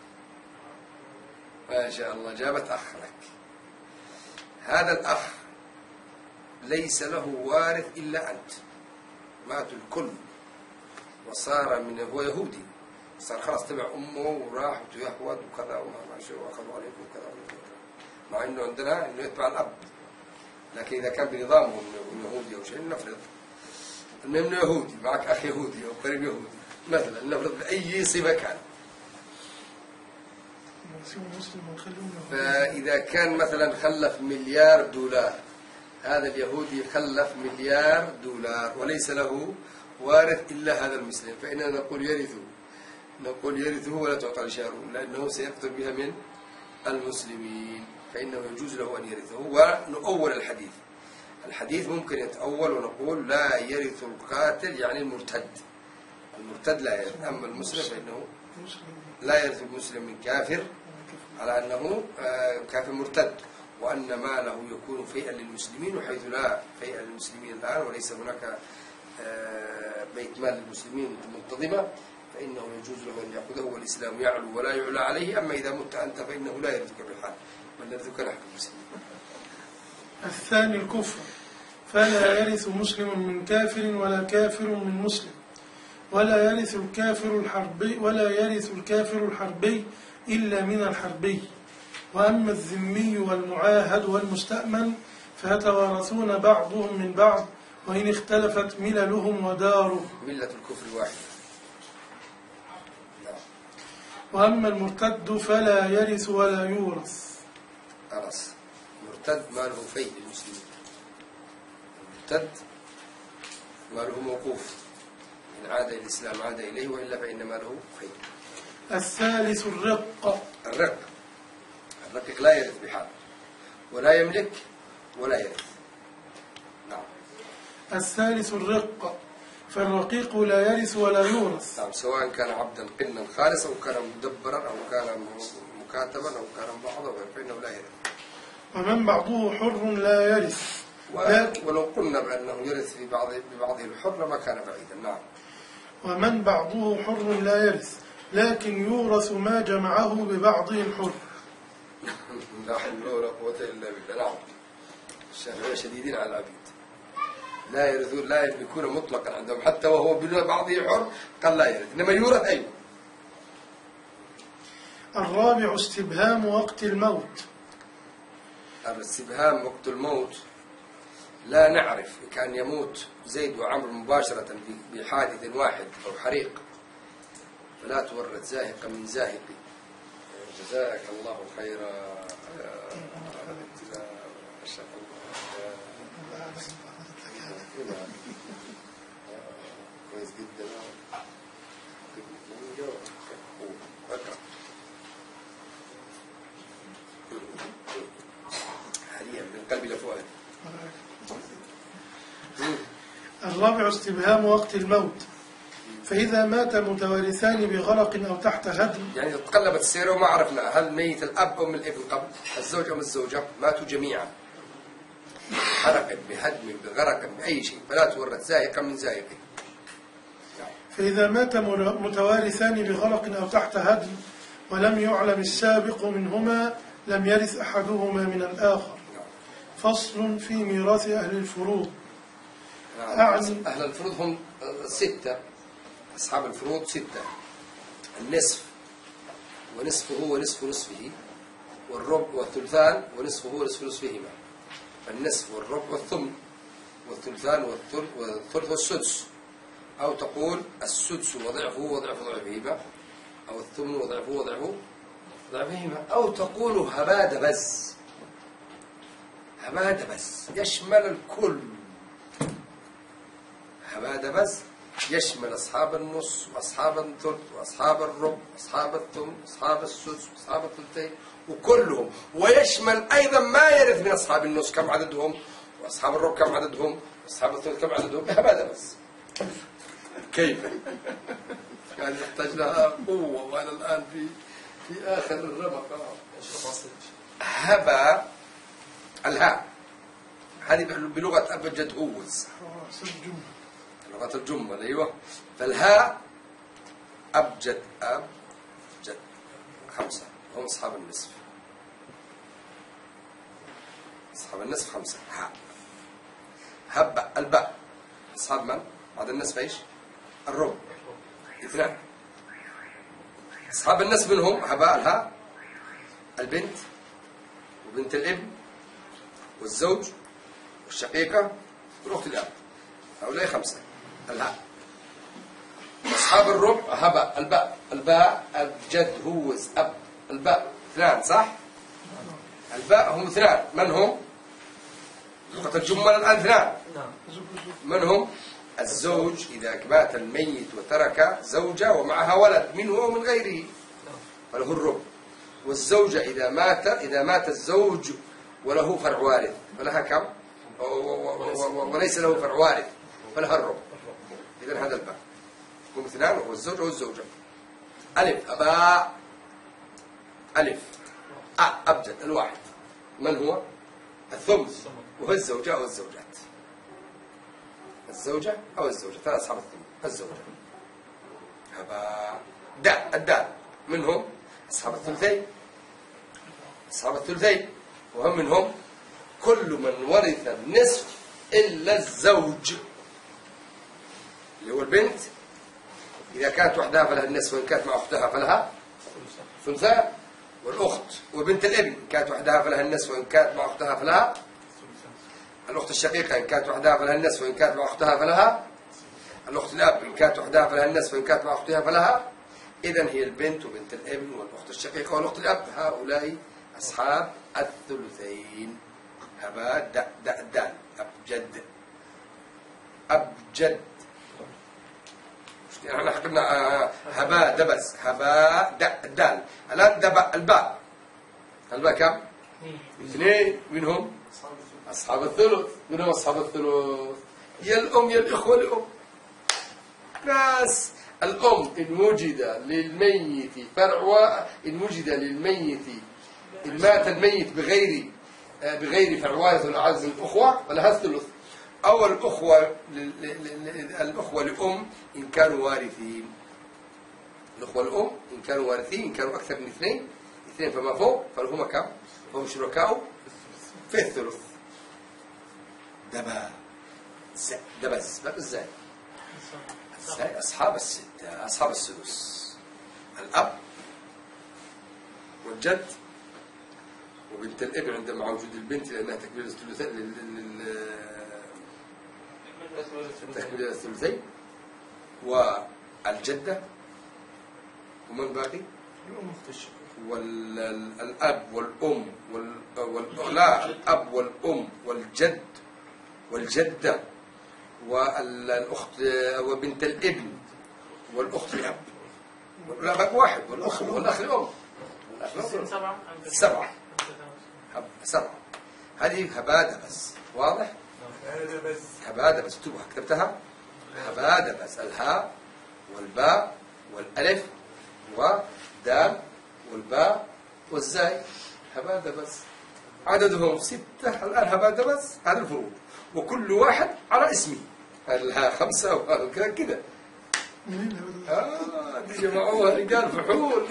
ما شاء الله جابت أخ لك، هذا الأخ ليس له وارث إلا أنت، ماتوا الكل وصار هو يهودي، صار خلاص تبع أمه وراح ويهود وكذا وما شو وأخذوا عليكم وكذا، مع إنه عندنا إنه يتبع الأب، لكن إذا كان بنظامهم يهودي أو شيء نفرض إنه يهودي معك أخ يهودي أو قريب يهودي مثلا، نفرض بأي صفة كان. فإذا كان مثلا خلف $1,000,000، هذا اليهودي خلف $1,000,000 وليس له وارث إلا هذا المسلم، فإننا نقول يرثه ولا تعطى لشارون، لأنه سيقتل بها من المسلمين، فإنه يجوز له أن يرثه. ونؤول الحديث ممكن يتأول ونقول لا يرث القاتل يعني المرتد لا يرث، أما المسلم فإنه لا يرث المسلم من كافر على أنه كافر مرتد، وأن ماله يكون فيئا للمسلمين، وحيث لا فيئا للمسلمين الآن وليس هناك بيت مال للمسلمين منتظمة، فإنه يجوز له أن يأخذه، والإسلام يعلو ولا يعلى عليه. أما إذا مت أنت فإنه لا يرثك بالحال، بل يرثك نحن المسلمين.
الثاني الكفر، فلا يرث مسلم من كافر ولا كافر من مسلم، ولا يرث الكافر الحربي إلا من الحربي. وأما الذمي والمعاهد والمستأمن فيتوارثون بعضهم من بعض وإن اختلفت مللهم ودارهم.
ملة الكفر واحدة.
وأما المرتد فلا يرث ولا يورث.
خلاص، مرتد ماله فيء للمسلمين، المرتد ماله موقوف، إن عاد إلى الإسلام عاد إليه، وإلا فإن ماله فيء.
الثالث الرق
لا يرث بحال، ولا يملك ولا يرث. نعم.
الثالث الرق، فالرقيق لا يرث ولا يورث.
نعم، سواء كان عبدا قنا خالصا أو كان مدبرا أو كان مكاتبا أو كان بعضا، فإنه لا يرث.
ومن بعضه حر لا يرث،
ولو قلنا بأنه يرث ببعضه الحر ما كان بعيدا. نعم.
ومن بعضه حر لا يرث، لكن يورث ما جمعه ببعضه الحر.
لا حول ولا قوة إلا بالله. نعم، الشافعية شديدين على العبيد، لا يرثون، لا يملكون مطلقا عندهم، حتى وهو ببعضه حر قال لا يرث، إنما يورث. أيوه.
الرابع استبهام وقت الموت.
الاستبهام وقت الموت لا نعرف، كان يموت زيد وعمرو مباشرة بحادث واحد أو حريق، فلا تورث زاهق من زاهق. جزاك الله خيرا. كويس جدا. حاليا من قلبي لفؤاد.
الرابع استبهام وقت الموت، فإذا مات متوارثان بغرق أو تحت هدم،
يعني تقلبت السيرة وما عرفنا هل ميت الأب أو من الابن قبل، الزوج أو الزوجة، ماتوا جميعا حرق بهدم بغرق بأي شيء، فلا تورث زاهقا من زاهق.
فإذا مات متوارثان بغرق أو تحت هدم ولم يعلم السابق منهما لم يرث أحدهما من الآخر. فصل في ميراث أهل الفروض.
أهل الفروض هم 6، أصحاب الفروض 6: النصف ونصفه ونصف نصفه، والربع والثلثان ونصفه ونصف نصفهما، فالنصف والربع والثمن والثلثان والثلث والسدس، أو تقول السدس وضعفه وضعف ضعفهما، أو الثمن وضعفه وضعف ضعفهما، أو تقول هباد بس يشمل الكل. هباد بس يشمل أصحاب النص وأصحاب الثلث وأصحاب الربع وأصحاب الثمن وأصحاب السدس وأصحاب الثلثين وكلهم، ويشمل أيضا ما يرث من أصحاب النص كم عددهم، وأصحاب الربع كم عددهم، وأصحاب الثلث كم عددهم. هباد بس. كيف؟ كان يحتاج لها قوة، وأنا الآن في آخر الرمق. هبا الهاء هذه بلغة أبجد هوز، لغة الجمل. أيوة، فالهاء أبجد 5 هم أصحاب النصف. أصحاب النصف 5. هاء هب الباء أصحاب من؟ بعد النصف إيش؟ الربع 2. أصحاب النصف منهم هباء الهاء البنت وبنت الابن والزوج الشقيقة والأخت الأب. هؤلاء 5. الهاء. أصحاب الربع هباء الباء الجد هو أب. الباء 2 صح؟ الباء هم 2. من هم؟ لغة الجمل الآن 2. من هم؟ الزوج إذا مات الميت وترك زوجة ومعها ولد منه ومن غيره فله الربع. والزوجة إذا مات الزوج وله فرع وارث فلها كم؟ وليس له فرع وارث فلها الربع. إذن هذا الباء هم 2 وهو الزوج والزوجة. ألف أباء. ألف أبجد الواحد. من هو؟ الثمن وهو الزوجة أو الزوجات. الزوجة أو الزوجة 3 أصحاب الثمن. الزوجة. هباء الدال. من هم؟ أصحاب الثلثين. أصحاب الثلثين وهم منهم كل من ورث النصف إلا الزوج اللي هو البنت. إذا كانت وحدها فلها النصف وإن كانت مع أختها فلها ثلثان. والأخت وبنت الابن إن كانت وحدها فلها النصف وإن كانت مع أختها فلها. الأخت الشقيقة إن كانت وحدها فلها النصف وإن كانت مع أختها فلها. الأخت الأب إن كانت وحدها فلها النصف وإن كانت مع أختها فلها. إذن هي البنت وبنت الابن والأخت الشقيقة والأخت الأب هؤلاء أصحاب الثلثين. هباء دال أبجد. أبجد يعني احنا قلنا هباء دبس. هباء دال. الآن الباء. الباء كم؟ 2. منهم أصحاب الثلث. منهم أصحاب الثلث يا الأم يا الإخوة الأم. ناس الأم إن وجد للميت فرع إن وجد للميت إن مات الميت بغير فرع وارث الأعز من الأخوة فلها الثلث. أو الأخوة لأم إن كانوا وارثين. الأخوة الأم إن كانوا وارثين إن كانوا أكثر من 2 فما فوق فلهما كم؟ فهم شركاء في الثلث. دبس باب ازاي؟ أصحاب الستة أصحاب السدس. الأب والجد وبنت الابن عندما وجود البنت لأنها تكملة الثلثين والجدة. ومن باقي؟ والأب والأم لا الأب والأم والجد والجدة والأخت وبنت الابن والأخت الأب. لا باقي واحد والأخ الأم. 7. هذه هبادة بس. واضح؟ هبادة بس. اكتبها كتبتها. هبادة بس. الهاء والباء والألف والدال والباء والزاي. هبادة بس. عددهم 6 الآن. هبادة بس. هذا الفروض وكل واحد على اسمه. الها 5 وهذا كذا. دي جمعوها رجال فحول.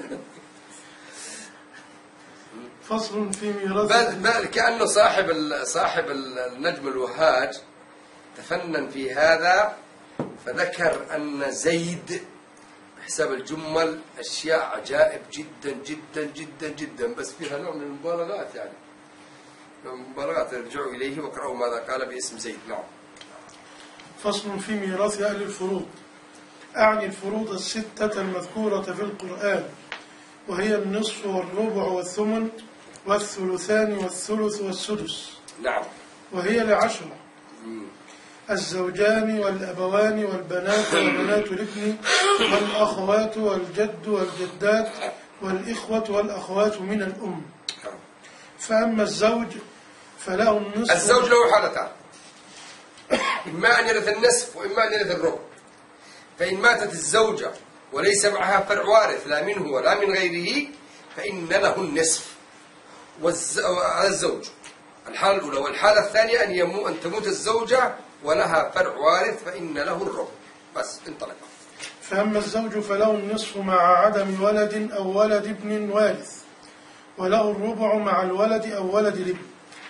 فصل في ميراث.
كأنه صاحب النجم الوهاج تفنن في هذا فذكر أن زيد بحساب الجمل أشياء عجائب جدا جدا جدا جدا بس فيها نوع من المبالغات. يعني مبالغات ارجعوا إليه واقرأوا ماذا قال باسم زيد. نعم.
فصل في ميراث أهل الفروض. أعني الفروض 6 المذكورة في القرآن وهي النصف والربع والثمن والثلثان والثلث والسدس.
نعم.
وهي 10. الزوجان والأبوان والبنات وبنات الابن والأخوات والجد والجدات والإخوة والأخوات من الأم. فأما الزوج فله النصف.
الزوج له حالتان، إما أن يرث النصف وإما أن يرث الربع. فإن ماتت الزوجة وليس معها فرع وارث لا منه ولا من غيره فإن له النصف على الزوج. الحالة الأولى. والحالة الثانية أن تموت الزوجة ولها فرع وارث فإن له الربع. بس انطلق.
فأما الزوج فله النصف مع عدم ولد أو ولد ابن وارث وله الربع مع الولد أو ولد الابن.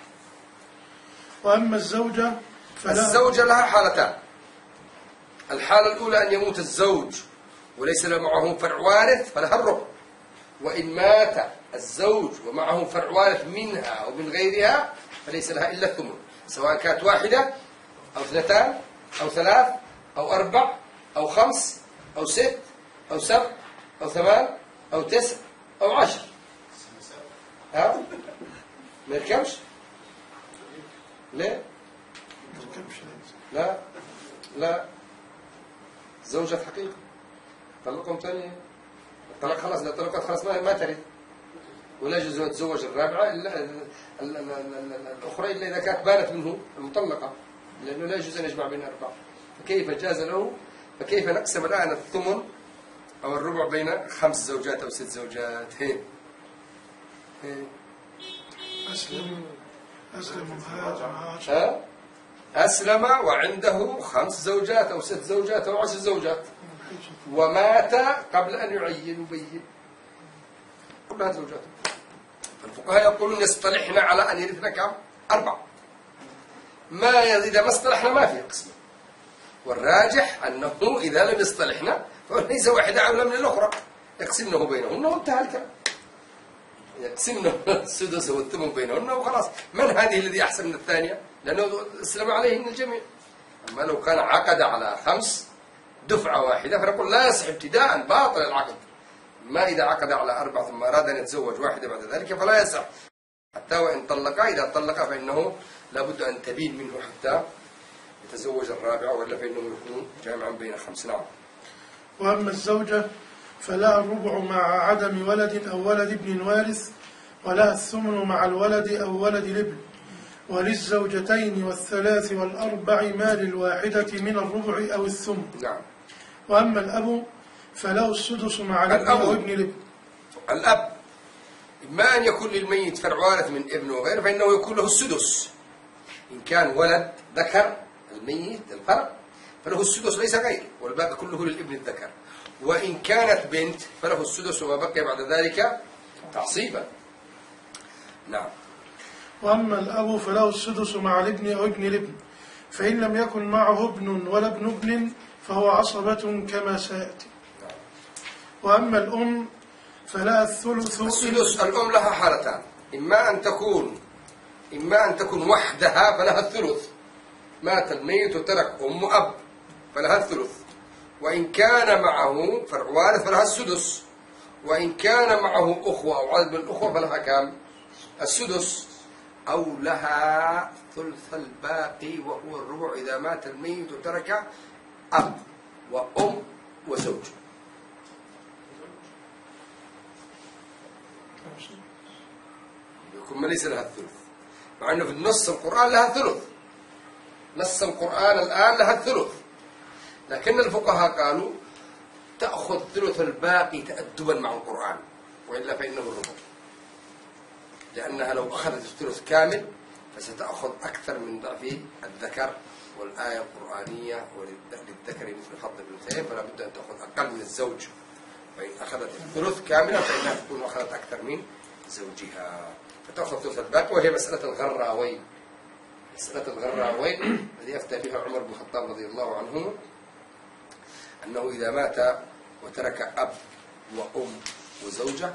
وأما الزوجة
الزوجة لها حالتان. الحالة الأولى أن يموت الزوج وليس له معه فرع وارث فلها الربع. وإن مات الزوج ومعه فرع وارث منها أو من غيرها فليس لها إلا الثمن. سواء كانت واحدة أو اثنتان أو ثلاث أو أربع أو خمس أو ست أو سبع أو ثمان أو تسع أو 10. ها؟ ما يركبش؟ ليه؟ لا لا، زوجة حقيقة طلقهم ثانية، الطلاق خلاص، لا طلقت خلاص ما ترد، ولا يجوز أن تتزوج الرابعة إلا الأخرى إلا إذا كانت بانت منه المطلقة، لأنه لا يجوز أن يجمع بين أربعة. فكيف جاز له؟ فكيف نقسم الآن الثمن أو الربع بين 5 زوجات أو 6 زوجات؟ أسلم وعنده 5 زوجات أو 6 زوجات أو 10 زوجات، ومات قبل أن يبين كلها زوجاته. فالفقهاء يقولون يصطلحنا على أن يرثنا كم؟ 4. ما إذا ما اصطلحنا ما في قسمة، والراجح أنه إذا لم يصطلحنا فليس واحدة أولى من الأخرى، يقسمنه بينهن وانتهى الكلام، يقسمنه السدس والثمن بينهن وخلاص. من هذه الذي أحسن من الثانية؟ لأنه أسلم عليه من الجميع. أما لو كان عقد على 5 دفعة واحدة فنقول لا يصح ابتداء، باطل العقد. ما إذا عقد على 4 ثم أراد أن يتزوج واحدة بعد ذلك فلا يصح، حتى وإن طلق. إذا طلق فإنه لابد أن تبين منه حتى يتزوج الرابعة، وإلا فإنه يكون جامعا بين 5. نعم.
وأما الزوجة فلها الربع مع عدم ولد أو ولد ابن وارث، ولها الثمن مع الولد أو ولد الابن، وللزوجتين والثلاث والأربع ما للواحدة من الربع أو الثمن.
نعم.
وأما الأب فله السدس مع الابن أو ابن الابن.
الأب إما أن يكون للميت فرع وارث من ابنه وغيره فإنه يكون له السدس، إن كان ولد ذكر الميت الفرع فله السدس ليس غير، والباقي كله للابن الذكر. وإن كانت بنت فله السدس وما بقي بعد ذلك تعصيبا. نعم.
وأما الأب فله السدس مع الابن أو ابن الابن، فإن لم يكن معه ابن ولا ابن ابن فهو عصبة كما سيأتي. وأما الأم فلها الثلث.
السدس الأم لها حالتان، إما أن تكون وحدها فلها الثلث، مات الميت وترك أم أب فلها الثلث، وإن كان معه فرع وارث فلها السدس، وإن كان معه أخوة أو عدد من الأخوة فلها كم؟ السدس، أو لها ثلث الباقي وهو الربع إذا مات الميت وترك أب وأم وزوج. يكون ما ليس لها الثلث، مع أنه في النص القرآن لها ثلث، نص القرآن الآن لها الثلث، لكن الفقهاء قالوا تأخذ ثلث الباقي تأدبا مع القرآن، وإلا فإنه الربع، لأنها لو أخذت الثلث كامل فستأخذ أكثر من ضعف الذكر، والآية القرآنية وللذكر مثل حظ الأنثيين، فلا بد أن تأخذ أقل من الزوج، وإن أخذت الثلث كاملا فإنها تكون أخذت أكثر من زوجها، فتأخذ ثلث الباقي. وهي مسألة الغراوين، مسألة الغراوين الذي أفتى بها عمر بن الخطاب رضي الله عنه، أنه إذا مات وترك أب وأم وزوجة،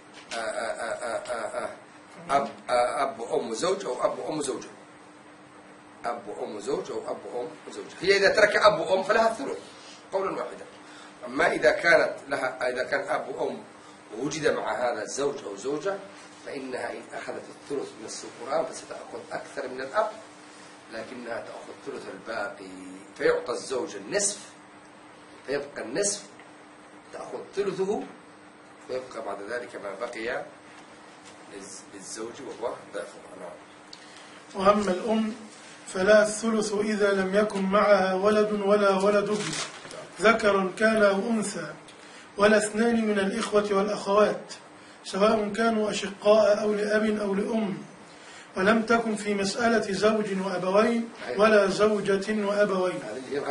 أب وأم وزوج أو أب وأم وزوجة، أب وأم وزوج أو أب وأم وزوجة. هي إذا ترك أب وأم فلها الثلث قولا واحدا. أما إذا كان أب وأم ووجد مع هذا الزوج أو زوجة فإنها إن أخذت الثلث من نص القرآن فستأخذ أكثر من الأب، لكنها تأخذ ثلث الباقي، فيعطى الزوج النصف فيبقى النصف، تأخذ ثلثه ويبقى بعد ذلك ما بقي للزوج وهو ضعفه.
وأما الأم فلا الثلث إذا لم يكن معها ولد ولا ولد ابن ذكر كان أو أنثى، ولا اثنان من الإخوة والأخوات سواء كانوا أشقاء أو لأب أو لأم، ولم تكن في مسألة زوج وأبوين ولا زوجة وأبوين.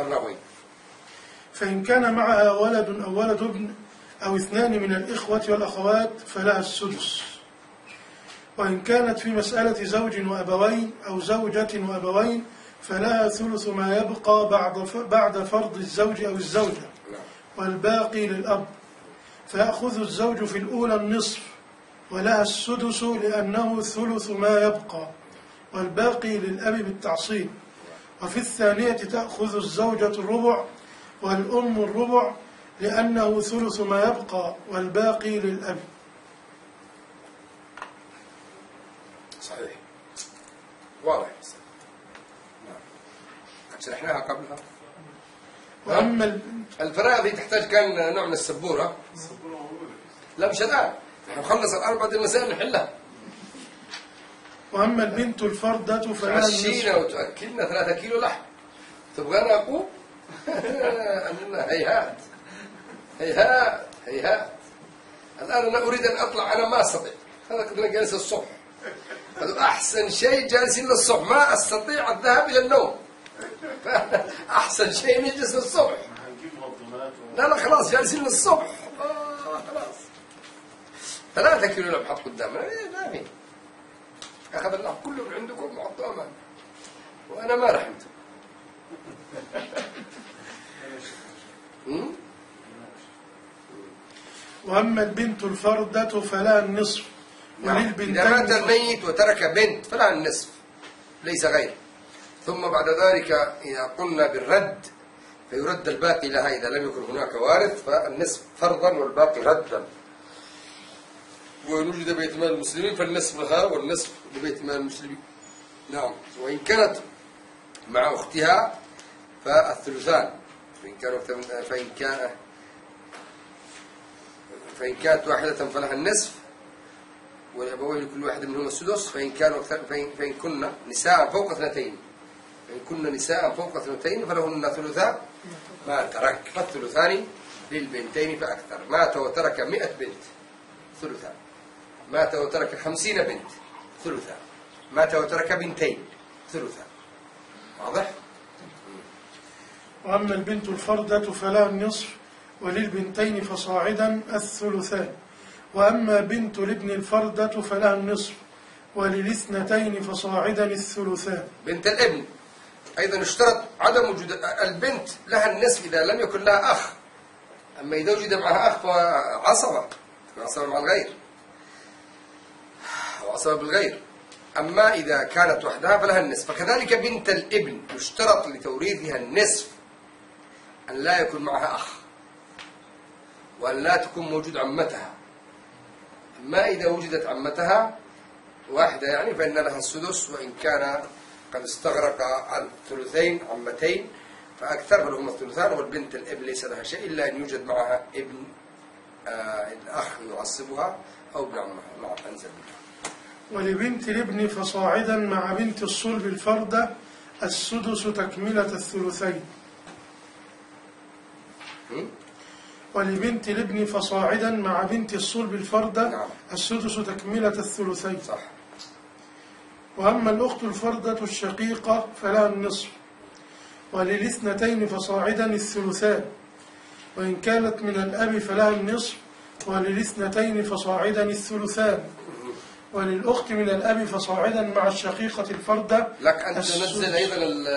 فإن كان معها ولد أو ولد ابن أو اثنان من الإخوة والأخوات فلها السدس. وإن كانت في مسألة زوج وأبوين أو زوجة وأبوين فلها ثلث ما يبقى بعد فرض الزوج أو الزوجة، والباقي للأب، فيأخذ الزوج في الأولى النصف ولها السدس لأنه ثلث ما يبقى، والباقي للأب بالتعصيب. وفي الثانية تأخذ الزوجة الربع والأم الربع لأنه ثلث ما يبقى والباقي للأب.
صحيح، واضح. نعم، شرحناها قبلها.
وأما
الفرائض هي تحتاج كان نوع من السبورة. لا مش الآن، نحن نخلص الأربعة المسائل نحلها.
وأما البنت الفردة فلا
عشينا
النصف.
وتأكلنا 3 كيلو لحم، تبغانا أقوم؟ هيهات هيهات هيهات. الآن أنا أريد أن أطلع، أنا ما أستطيع. هذا كنا جالس الصبح، هذا أحسن شيء جالسين للصبح، ما أستطيع الذهاب إلى النوم. أحسن شيء نجلس للصبح. لا خلاص جالسين للصبح. خلاص 3 كيلو لحم حط قدامنا، ما في. أخذ الله كله من عندكم وحطه أمامي وأنا ما رحمته.
وأما البنت الفردة فلا النصف
إذا مات
وللبنتين.
الميت وترك بنت فلا النصف ليس غير. ثم بعد ذلك إذا قلنا بالرد فيرد الباقي لها إذا لم يكن هناك وارث، فالنصف فرضا والباقي ردا. وإن وجد بيت مال المسلمين فالنصف لها والنصف لبيت مال المسلمين. نعم. وإن كانت مع أختها فالثلثان، فإن كانت واحدة فلها النصف ولأبويه لكل واحد منهما السدس. فإن كن نساء فوق 2، فإن كن نساء فوق 2 فلهن ثلثا ما ترك، فالثلثان للبنتين فأكثر. مات وترك 100 بنت ثلثا، مات وترك 50 بنت ثلثا، مات وترك بنتين ثلثا. واضح؟
وأما البنت الفردة فلا النصف وللبنتين فصاعدا الثلثان. وأما بنت الابن الفردة فلها النصف وللاثنتين فصاعدا الثلثان.
بنت الابن أيضا اشترط عدم وجود البنت لها النصف إذا لم يكن لها أخ. أما إذا وجد معها أخ فعصبة، عصبة مع الغير وعصبة بالغير. أما إذا كانت وحدها فلها النصف. فكذلك بنت الابن يشترط لتوريثها النصف أن لا يكون معها أخ وأن لا تكون موجود عمتها. أما إذا وجدت عمتها واحدة يعني فإن لها السدس، وإن كان قد استغرق الثلثين عمتين فأكثر فلهما الثلثان. والبنت الابن ليس لها شيء إلا أن يوجد معها ابن الأخ يعصبها أو ابن عمها. نعم، أنزل بها.
ولبنت الابن فصاعدا مع بنت الصلب الفردة السدس تكملة الثلثين. ولبنت الابن فصاعدا مع بنت الصلب الفردة
نعم.
السدس تكملة الثلثين.
صح.
وأما الأخت الفردة الشقيقة فلها النصف وللاثنتين فصاعدا الثلثان. وإن كانت من الأب فلها النصف وللاثنتين فصاعدا الثلثان. وللأخت من الأب فصاعدا مع الشقيقة الفردة.
لك أن تنزل أيضا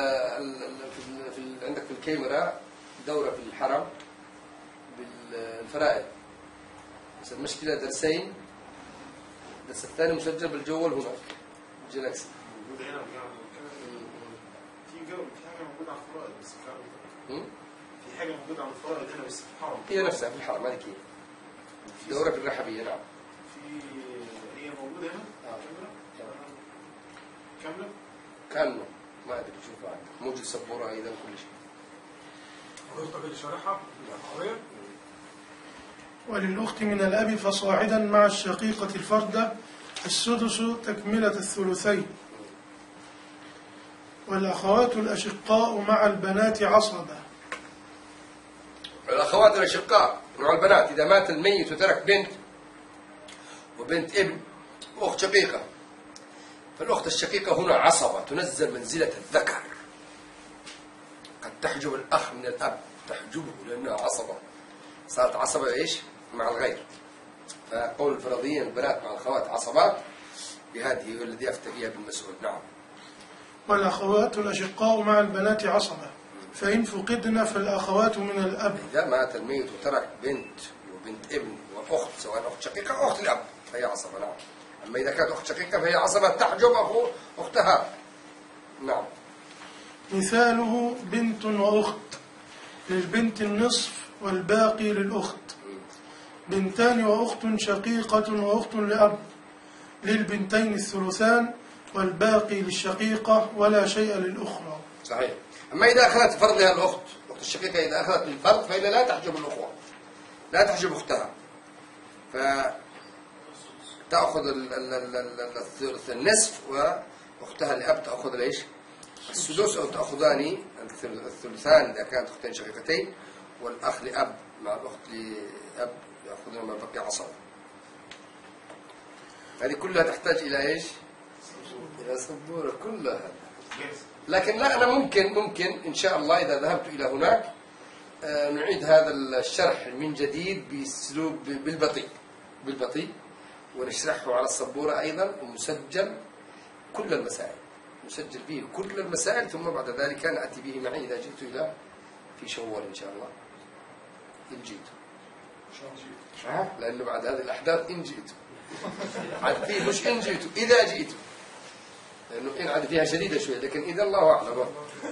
عندك في الكاميرا دورة في الحرم بالفرائض. بس المشكلة درسين، الدرس الثاني مسجل بالجوال هناك جلاكسي.
موجودة هنا في حاجة موجودة على الفرائض بس في حاجة موجودة على الفرائض هنا بس في الحرم.
هي نفسها في الحرم هذيك هي. دورة في الرحبية. نعم.
هي موجودة هنا؟ كاملة؟
كاملة. ما أدري شوف عندك موجود سبورة أيضا كل شيء.
قبل شرحها عربية.
وللأخت من الأب فصاعدا مع الشقيقة الفردة السدس تكملة الثلثين. والأخوات الأشقاء مع البنات عصبة.
الأخوات الأشقاء مع البنات إذا مات الميت وترك بنت وبنت ابن وأخت شقيقة، فالأخت الشقيقة هنا عصبة تنزل منزلة الذكر، قد تحجب الأخ من الأب، تحجبه لأنها عصبة، صارت عصبة إيش؟ مع الغير. فقول الفرضيين البنات مع الأخوات عصبات بهذه والذي أفتى فيها ابن مسعود. نعم.
والأخوات الأشقاء مع البنات عصبة فإن فقدن فالأخوات من الأب.
إذا مات الميت وترك بنت وبنت ابن وأخت سواء أخت شقيقة أو أخت الأب فهي عصبة. نعم. أما إذا كانت أخت شقيقة فهي عصبة تحجب أختها. نعم.
مثاله بنت وأخت، للبنت النصف والباقي للأخت. بنتان وأخت شقيقة وأخت لأب، للبنتين الثلثان والباقي للشقيقة ولا شيء للأخرى.
صحيح. أما إذا أخذت فرضها الأخت الشقيقة، إذا أخذت الفرض فإنها لا تحجب الأخوة، لا تحجب أختها، فتأخذ الثلث النصف، وأختها الأب تأخذ ليش؟ السدس، أو تأخذان الثلثان إذا كانت أختين شقيقتين، والأخ لأب مع الأخت لأب يأخذون ما بقي عصبة. هذه كلها تحتاج إلى إيش؟ إلى سبورة كلها. لكن لا، أنا ممكن إن شاء الله إذا ذهبت إلى هناك نعيد هذا الشرح من جديد بأسلوب بالبطيء، ونشرحه على السبورة أيضا، ومسجل كل المسائل، مسجل فيه كل المسائل، ثم بعد ذلك نأتي به معي إذا جئت إلى في شوال إن شاء الله، إن جئت، لأنه بعد هذه الأحداث إن جئت، عاد فيه مش إن جئت، إذا جئت، لأنه إن عاد فيها شديدة شوية، لكن إذا الله أعلم.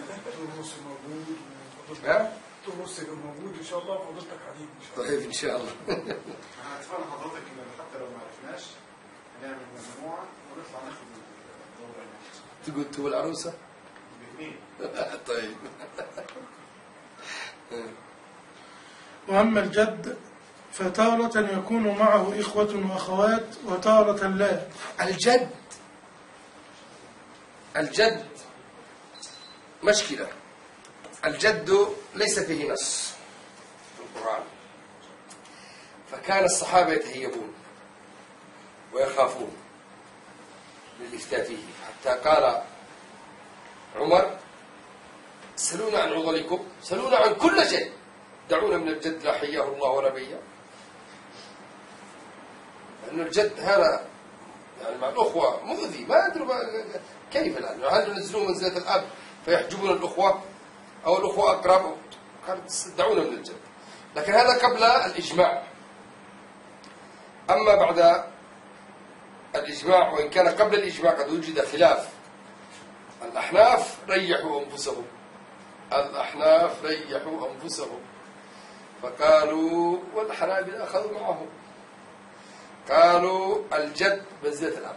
تبص موجود ان شاء الله، فضلتك حديد ان شاء الله.
طيب ان شاء الله.
انا هتفهم حضرتك ان حتى لو ما عرفناش هنعمل مجموعه ونطلع ناخد الدوره هناك.
تقول تو العروسه؟
باثنين.
طيب.
وأما الجد فتارة يكون معه إخوة وأخوات وتارة لا.
الجد مشكلة. الجد ليس فيه نص في القرآن، فكان الصحابة يتهيبون ويخافون للإفتاء فيه، حتى قال عمر: سلونا عن عضلكم، سلونا عن كل شيء، دعونا من الجد لا حياه الله ولا بيه. لأن الجد هذا يعني مع الأخوة مؤذي، ما أدري كيف الآن، هل ينزلون منزلة الأب فيحجبون الأخوة، أو الأخوة أقرب؟ قالت دعونا من الجد. لكن هذا قبل الإجماع. أما بعد الإجماع، وإن كان قبل الإجماع قد وجد خلاف، الأحناف ريحوا أنفسهم، فقالوا، والحنابلة أخذوا معهم، قالوا الجد منزلة الأب،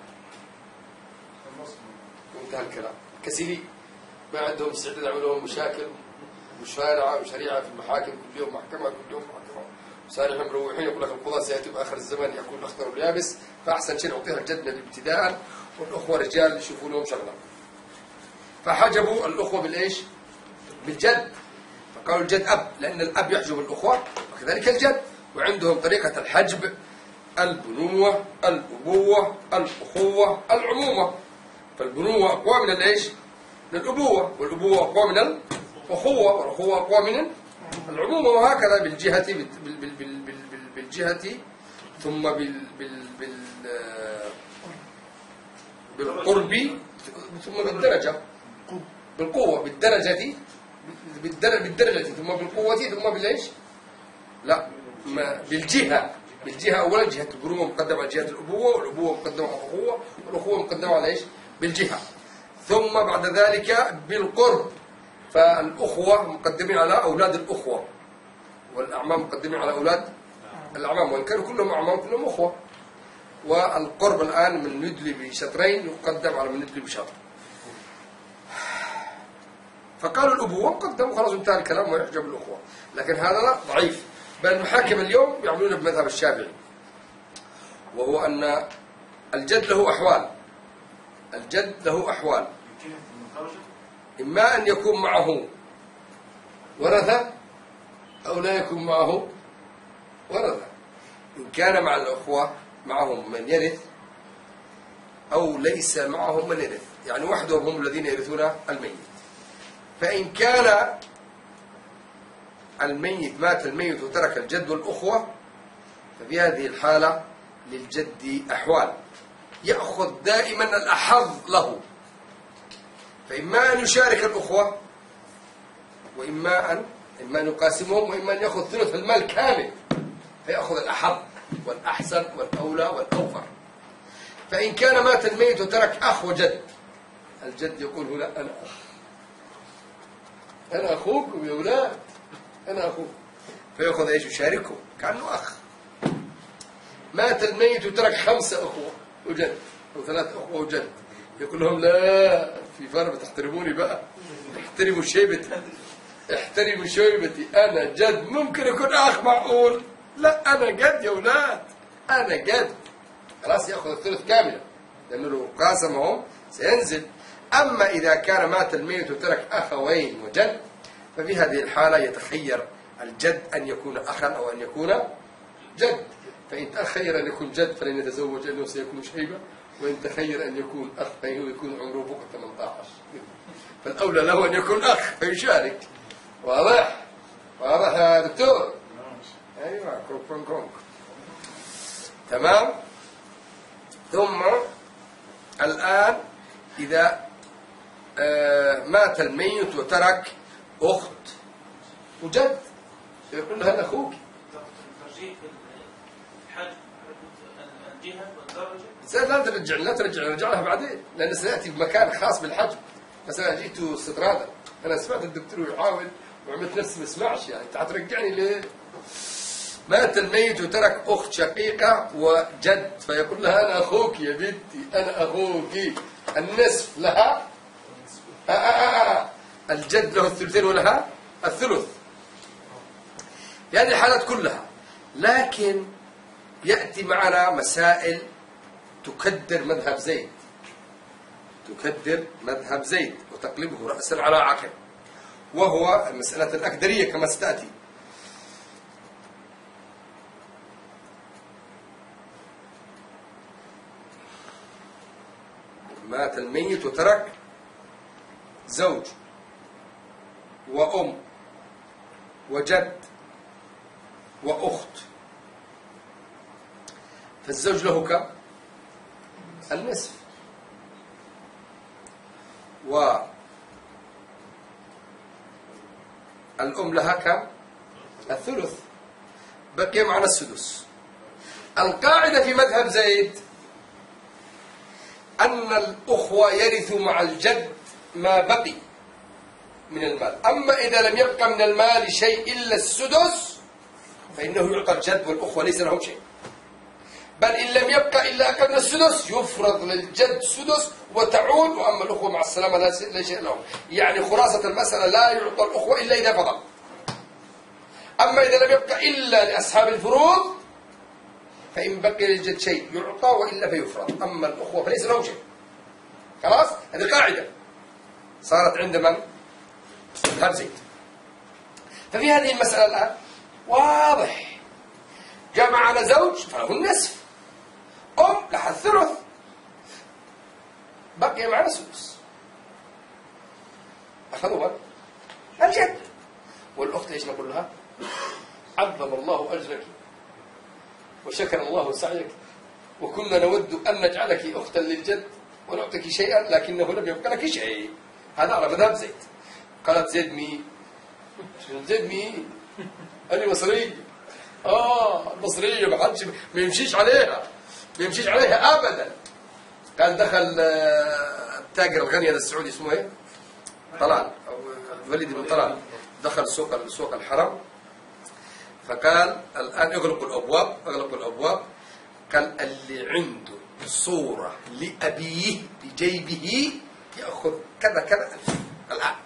وانتهى الكلام. كسلي ما عندهم استعداد يعملون مشاكل وشارع وشريعة في المحاكم، كل يوم محكمة، كل يوم محكمة، وسارحين مروحين، يقول لك القضاء سيأتي بآخر الزمن يكون الأخضر واليابس، فأحسن شيء نعطيها الجد من ابتداء، والأخوة رجال يشوفوا لهم شغلة. فحجبوا الأخوة بالإيش؟ بالجد. فقالوا الجد أب، لأن الأب يحجب الأخوة، وكذلك الجد. وعندهم طريقة الحجب: البنوة، الأبوة، الأخوة، العمومة. فالبنوة أقوى من الإيش؟ من الأبوة، والأبوة أقوى من الأخوة، والأخوة أقوى من العمومة، وهكذا بالجهة ثم بالقرب، ثم بالدرجة، بالقوة، بالدرجة ثم بالقوة، ثم بالإيش؟ لا، بالجهة أولا. جهة البنوة مقدمة على جهة الأبوة، والأبوة مقدمة على الأخوة، والأخوة مقدمة على إيش؟ بالجهة. ثم بعد ذلك بالقرب، فالأخوة مقدمين على أولاد الأخوة، والأعمام مقدمين على أولاد الأعمام، وإن كانوا كلهم أعمام كلهم أخوة. والقرب الآن من ندلي بشطرين يقدم على من ندلي بشطر. فقالوا الأبوة مقدم، خلاص انتهى الكلام، ويحجب الأخوة. لكن هذا ضعيف، بل المحاكم اليوم يعملون بمذهب الشافعي، وهو أن الجد له أحوال، إما أن يكون معه ورثة، أو لا يكون معه ورثة. إن كان مع الأخوة معهم من يرث، أو ليس معهم من يرث، يعني وحدهم هم الذين يرثون الميت. فإن كان مات الميت وترك الجد والأخوة، ففي هذه الحالة للجد أحوال، يأخذ دائما الأحظ له، فإما أن يشارك الأخوة، وإما أن يقاسمهم، وإما أن يأخذ ثلث المال كامل، فيأخذ الأحظ والأحسن والأولى والأوفر. فإن كان مات الميت وترك أخ وجد، الجد يقول هنا أنا أخ، أنا أخوكم يا أولاد، أنا أخوكم، فيأخذ إيش؟ يشاركهم كأنه أخ. مات الميت وترك 5 أخوة وجد أو 3 أخوة وجد، يقول لهم لا، في فرق، تحترموني بقى، احترموا شيبتي، احترموا شيبتي، أنا جد. ممكن يكون أخ معقول، لا أنا جد يا أولاد، أنا جد. خلاص يأخذ الثلث كاملا لأنه لو قاسمهم سينزل. أما إذا كان مات الميت وترك أخوين وجد، ففي هذه الحالة يتخير الجد أن يكون أخا أو أن يكون جد. فإن تخير أن يكون جد فلن يتزوج لأنه سيكون شيبة، وإن تخير أن يكون أخ فإنه يكون عمره فوق 18، فالأولى له أن يكون أخ فيشارك. واضح؟ واضح يا دكتور؟ أيوة، كونك كونك. تمام. ثم الآن إذا مات الميت وترك أخت وجد، يقول لها أنا أخوك.
الترجيح في الحج الجهة والدرجة
لا ترجع لها بعدين، لأن سيأتي بمكان خاص بالحج. مثلا جئت استطرادا، أنا سمعت الدكتور يحاول وعملت نفسي ما اسمعش، يعني أنت هترجعني ليه؟ مات الميت وترك أخت شقيقة وجد، فيقول لها أنا أخوك يا بنتي، أنا أخوك. النصف لها، الجد له الثلثين ولها الثلث. في هذه الحالات كلها. لكن يأتي معنا مسائل تكدر مذهب زيد، تكدر مذهب زيد وتقلبه رأسا على عقب، وهو مسألة الأكدرية كما ستأتي. مات الميت وترك زوج وأم وجد وأخت، فالزوج له كم؟ النصف، والأم لها كم؟ الثلث، بقي معنا السدس. القاعدة في مذهب زيد أن الأخوة يرثوا مع الجد ما بقي من المال، أما إذا لم يبقى من المال شيء إلا السدس فإنه يعطى الجد والأخوة ليس لهم شيء، بل إن لم يبقى إلا أقل من السدس يفرض للجد سدس وتعود، وأما الأخوة مع السلامة لا شيء لهم. يعني خلاصة المسألة لا يعطى الأخوة إلا إذا فضل، أما إذا لم يبقى إلا لأصحاب الفروض فإن بقي للجد شيء يعطى وإلا فيفرض، أما الأخوة فليس لهم شيء. خلاص، هذه قاعدة صارت عند من؟ مذهب زيد. ففي هذه المسألة الآن واضح، جاء معنا زوج فله النصف، أم لها الثلث، بقي معنا السدس، أخذوا من؟ الجد. والأخت إيش نقول لها؟ عظم الله أجرك وشكر الله سعيك، وكنا نود أن نجعلك أختا للجد ونعطيك شيئا لكنه لم يبقى لك شيء. هذا على مذهب زيد. قالت زيد مين؟ زيد مين؟ أنا مصري. المصرية ما يمشيش عليها، ما يمشيش عليها أبدا. قال دخل التاجر الغني هذا السعودي اسمه إيه؟ طلال أو وليد بن طلال، دخل سوق الحرم، فقال الآن اغلقوا الأبواب. قال اللي عنده صورة لأبيه بجيبه يأخذ كذا كذا ألف. الآن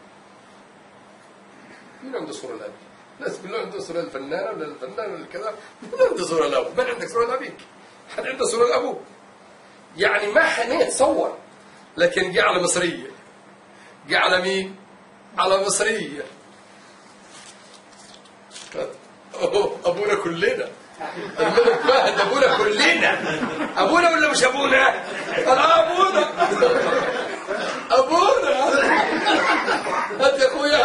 مين عنده صورة لأبيه؟ الناس كلها عنده صورة للفنان ولا الفنان ولا كذا، من عنده صورة لأبوه؟ من عندك صورة لأبيك؟ حد عنده صورة لأبوه؟ يعني ما حد يتصور، لكن جاء على مصرية. جاء على مين؟ على مصرية. أبونا كلنا، الملك فهد أبونا كلنا. أبونا ولا مش أبونا؟ قال أبونا. هات يا أخويا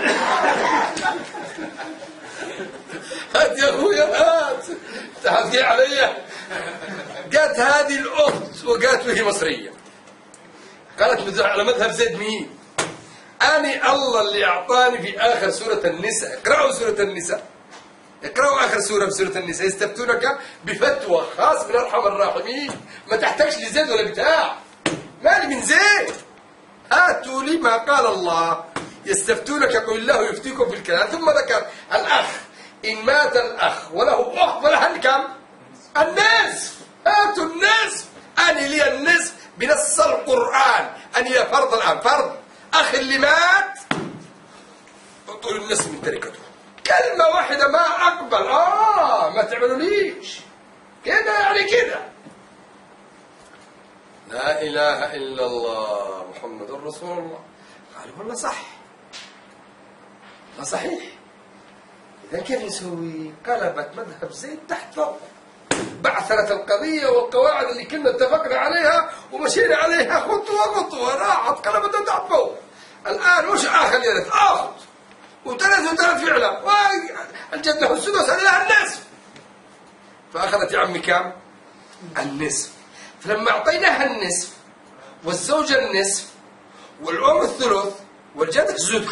هات يا أخويا هات، تحكي علي. جات هذه الأخت وقالت وهي مصرية، قالت على مذهب زيد مين؟ أني الله اللي أعطاني في آخر سورة النساء، اقرأوا سورة النساء، اقرأوا آخر سورة بسورة النساء، يستفتونك بفتوى خاص من أرحم الراحمين، ما تحتاجش لزيد ولا بتاع، مالي من زيد. هاتوا لي ما قال الله، يستفتونك قل الله يفتيكم في الكلام، ثم ذكر الأخ إن مات الأخ وله أخت فلها الكم؟ النصف. هاتوا النصف، أنا لي النصف بنص القرآن، أنا لي فرض الآن، فرض أخ اللي مات اعطوا النصف من تركته. كلمة واحدة ما أقبل، ما تعملوا ليش كده، يعني كده. لا إله إلا الله محمد رسول الله. قالوا والله صح، لا صحيح. إذا كيف نسوي؟ قلبت مذهب زيد تحت فوق، بعثرت القضية والقواعد اللي كنا اتفقنا عليها ومشينا عليها خطوة خطوة، راحت قلبتها تحت فوق. الآن وش آخر يرث؟ آخذ وثلاث فعلا، الجد له السدس، هذه لها النصف. فأخذت يا عمي كم؟ النصف. فلما أعطيناها النصف والزوجة النصف والأم الثلث والجد السدس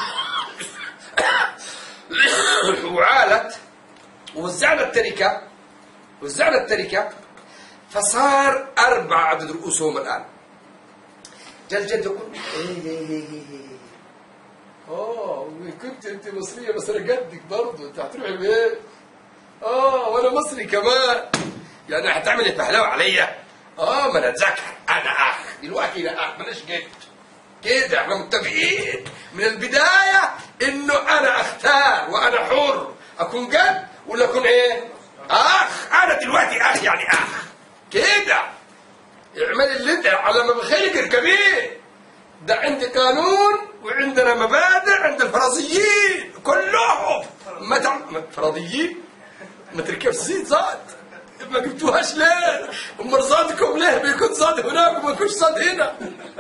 وعالت ووزعنا التركة، فصار 4 عدد رؤوسهم الآن. جاء الجد يقول كنت انت مصرية بس انا قدك برضه، انت هتروحي بايه؟ وانا مصري كمان، يعني هتعملي فهلوه عليا؟ ما انا اتذكر انا اخ دلوقتي، انا اخ ماليش جد كده. احنا متفقين من البداية انه انا اختار وانا حر اكون جد ولا اكون ايه؟ اخ. انا دلوقتي اخ يعني اخ كده. اعمل اللي انت على ما بخيلك اركبيه. ده عندي قانون وعندنا مبادئ عند الفرضيين كلهم. فرضيين ما تركبش زيد زاد، ما جبتوهاش ليه؟ امال زادكم ليه؟ بيكون زاد هناك وما يكونش زاد هنا.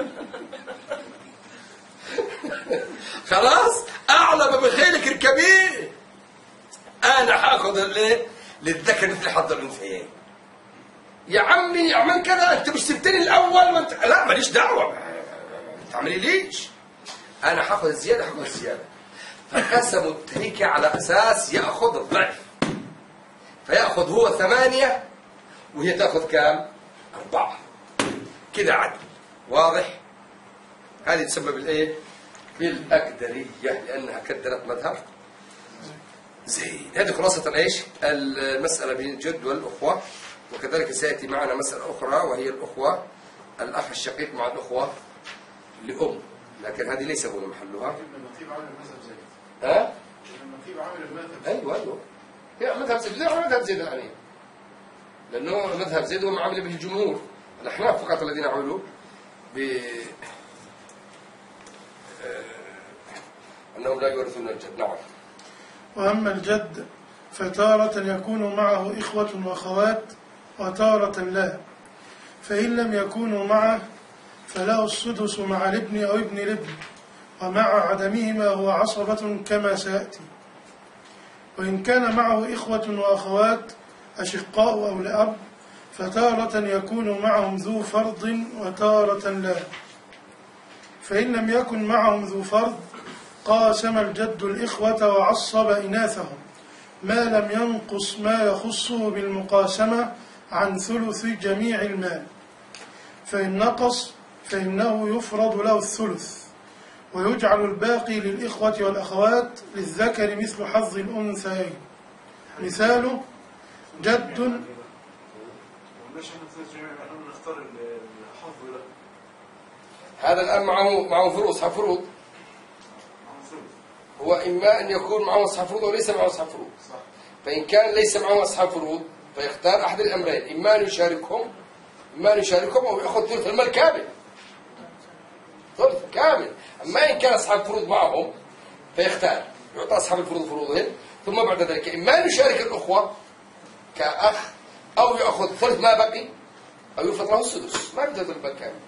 خلاص اعلى ما بخيلك اركبيه. انا هاخذ الايه؟ للذكر مثل حظ الانثيين. يا عمي اعمل كذا، انت مش سبتني الاول وانت لا ماليش دعوه، تعملي ليش؟ انا هاخذ الزياده، فقسموا التركه على اساس ياخذ الضعف، فياخذ هو 8 وهي تاخذ كام؟ 4 كده عدل واضح. هذه تسمى بالايه؟ بالاكدريه، لانها كدرت مذهب زين. هذه خلاصه ايش؟ المساله بين الجد والاخوه. وكذلك سياتي معنا مساله اخرى وهي الاخوه، الاخ الشقيق مع الاخوه لأم، لكن هذه ليس هو محلها.
النقيب عامل المذهب زيد. النقيب عامل المذهب.
ايوه هي مذهب زيد زي مذهب زيد الآن، لأنه مذهب زيد هو معامل به الجمهور. الأحناف فقط الذين عملوا أنهم لا يورثون الجد. نعم.
وأما الجد فتارة يكون معه إخوة وأخوات وتارة لا، فإن لم يكونوا معه فله السدس مع الابن أو ابن الابن، ومع عدمهما هو عصبة كما سيأتي. وإن كان معه إخوة وأخوات أشقاء أو لأب فتارة يكون معهم ذو فرض وتارة لا. فإن لم يكن معهم ذو فرض قاسم الجد الإخوة وعصب إناثهم ما لم ينقص ما يخصه بالمقاسمة عن ثلث جميع المال، فإن نقص فإنه يفرض له الثلث، ويجعل الباقي للإخوة والأخوات للذكر مثل حظ الأنثيين. مثاله جد.
هذا الآن معه فروض، أصحاب فروض. هو إما أن يكون معه أصحاب فروض وليس معه أصحاب فروض. فإن كان ليس معه أصحاب فروض فيختار أحد الأمرين، إما أن يشاركهم أو يأخذ ثلث المال كامل، ثلث كامل. أما إن كان أصحاب فروض معهم فيختار يعطى أصحاب الفروض فروضهم، ثم بعد ذلك إما أن يشارك الأخوة كأخ أو يأخذ ثلث ما بقي أو يفرض له السدس، ما يبدأ ثلث المال كامل.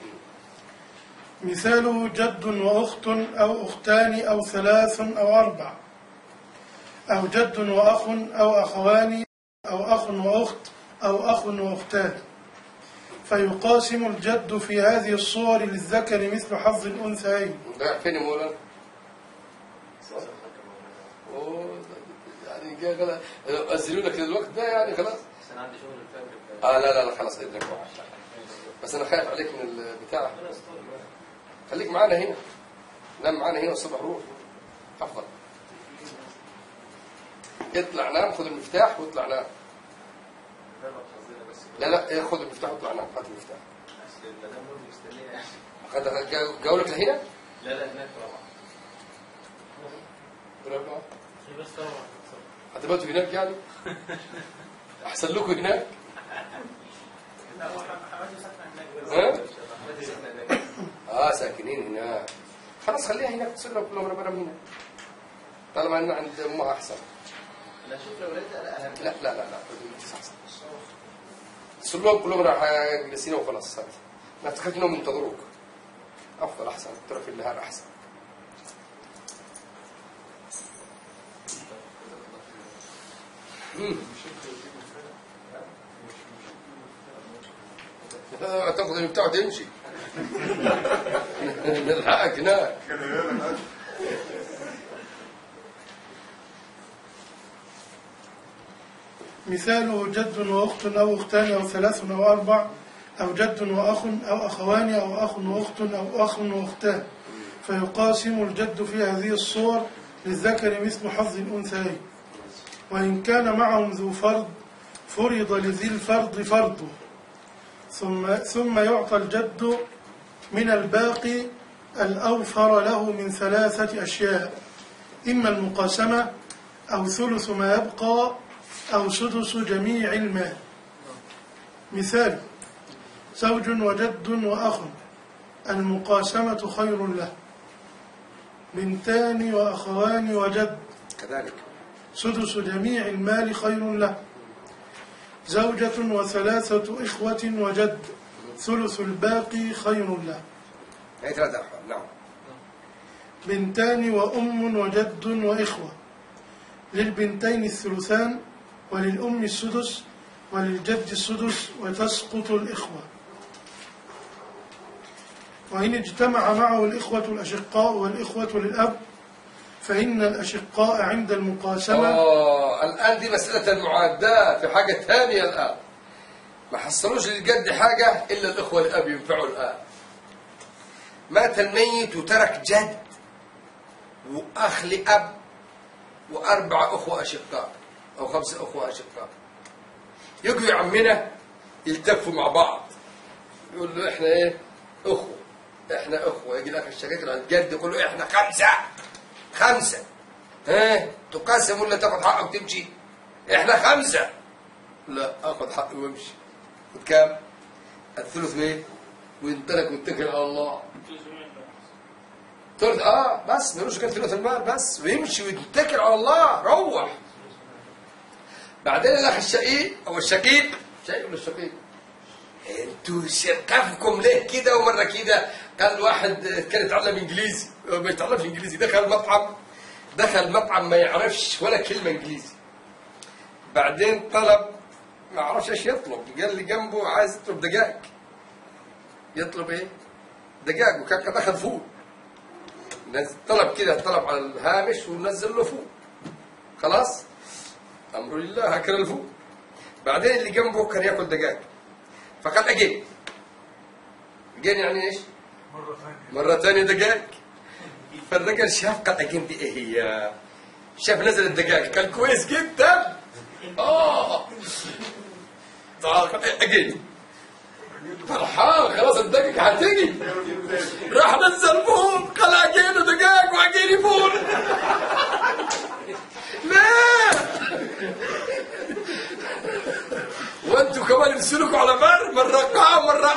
مثاله جد وأخت أو أختان أو 3 أو 4، أو جد وأخ أو أخوان أو أخ وأخت أو أخ وأختان، فيقاسم الجد في هذه الصور للذكر مثل حظ الأنثيين.
ده فين مولانا؟ يعني أزلوا لك للوقت ده يعني خلاص.
بس انا عندي شغل الفجر.
لا خلاص إذنك معك. بس أنا خايف عليك من البتاع. خليك معانا هنا. نام معانا هنا والصبح روح. أفضل. اطلع نام، خذ المفتاح واطلع نام. لا خذ المفتاح واطلع نام. هات المفتاح.
اصل المدام مستنيه يعني.
جولك لهنا؟
لا هناك
رابعة. هتباتوا هناك يعني؟ أحسن لكم هناك؟ ساكنين هناك. خلاص خليها هناك، تصير لهم كلهم ربنا هنا. طالما أن عند أمها أحسن.
لا شوف لو ولدت أهم.
لا أحسن. تصير لهم كلهم راح جالسين وخلاص. ما تخلي إنهم ينتظروك. أفضل أحسن، ترى في النهار أحسن. تاخذ المفتاح وتمشي. نلحقك هناك.
مثاله جد وأخت أو أختان أو ثلاث أو أربع، أو جد وأخ أو أخوان أو أخ وأخت أو أخ وأختان، فيقاسم الجد في هذه الصور للذكر مثل حظ الأنثيين. وإن كان معهم ذو فرض فرض لذي الفرض فرضه، ثم يعطى الجد من الباقي الأوفر له من ثلاثة أشياء: إما المقاسمة أو ثلث ما يبقى أو سدس جميع المال. مثال: زوج وجد وأخ، المقاسمة خير له. بنتان وأخوان وجد،
كذلك
سدس جميع المال خير له. زوجة وثلاثة إخوة وجد، ثلث الباقي خير له.
هي ثلاثة أحوال. نعم.
بنتان وأم وجد وإخوة، للبنتين الثلثان وللأم السدس وللجد السدس، وتسقط الإخوة. وإن اجتمع معه الإخوة الأشقاء والإخوة للأب فإن الأشقاء عند المقاسمة.
الآن دي مسألة المعاداة في حاجة ثانية. الآن ما حصلوش للجد حاجة إلا الإخوة الأب ينفعوا. الآن مات الميت وترك جد وأخ لأب وأربعة أخوة أشقاء أو 5 أخوة أشقاء. يجوا عمنا يلتفوا مع بعض يقول له إحنا إيه؟ أخوة. إحنا أخوة. يجي الأخ الشقيق على الجد يقول له إحنا 5. تقاسم ولا تاخذ حقك وتمشي؟ إحنا 5. لا أخذ حقي وامشي. خد كام؟ الثلث ليه؟ وينطلق ويتكل على الله. ثلث بس ملوش كان ثلث المال بس، ويمشي ويتكل على الله. روح. بعدين الأخ الشقيق أو الشقيق، شقيق ولا الشقيق؟ انتوا شركفكم ليه كده ومرة كده؟ قال واحد كان يتعلم إنجليزي، ما يتعلمش إنجليزي، دخل مطعم ما يعرفش ولا كلمة إنجليزي. بعدين طلب ما عرفش ايش يطلب، قال لي جنبه عايز يطلب دجاج. يطلب ايه؟ دجاج. وكان قد اخذ فول. طلب كده، طلب على الهامش ونزل له فول. خلاص؟ امر لله، اكل الفول. بعدين اللي جنبه كان ياكل دجاج. فقال اجين يعني ايش؟ مرة ثانية دجاج. فالرجل شاف قال اجين دي ايه هي؟ شاف نزل الدجاج كان كويس جدا. اجين فرحان خلاص الدجاج هتيجي. راح نزل فول قال اجين دجاج واجيني فول. لا وانتوا كمان بتسلكوا على مرة قاع مرة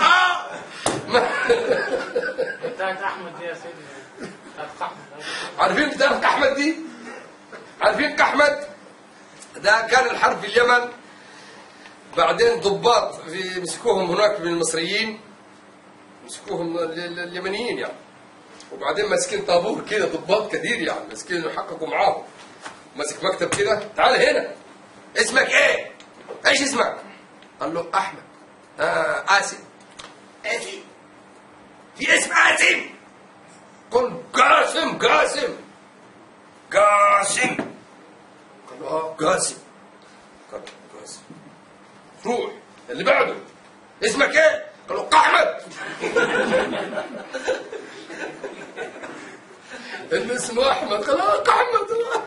بتاعت احمد دي يا سيدي.
عارفين بتاعت احمد دي؟ عارفين كأحمد؟ ده كان الحرب في اليمن. بعدين ضباط مسكوهم هناك من المصريين، مسكوهم اليمنيين يعني. وبعدين ماسكين طابور كده، ضباط كثير يعني ماسكين يحققوا معاهم. ماسك مكتب كده، تعال هنا اسمك ايه؟ ايش اسمك؟ قال له احمد. آسم. آسم في اسم آسم؟ قل قاسم. قال قاسم. قاسم. روح اللي بعده اسمك ايه؟ قال له قحمد. اللي اسمه احمد قال له قحمد.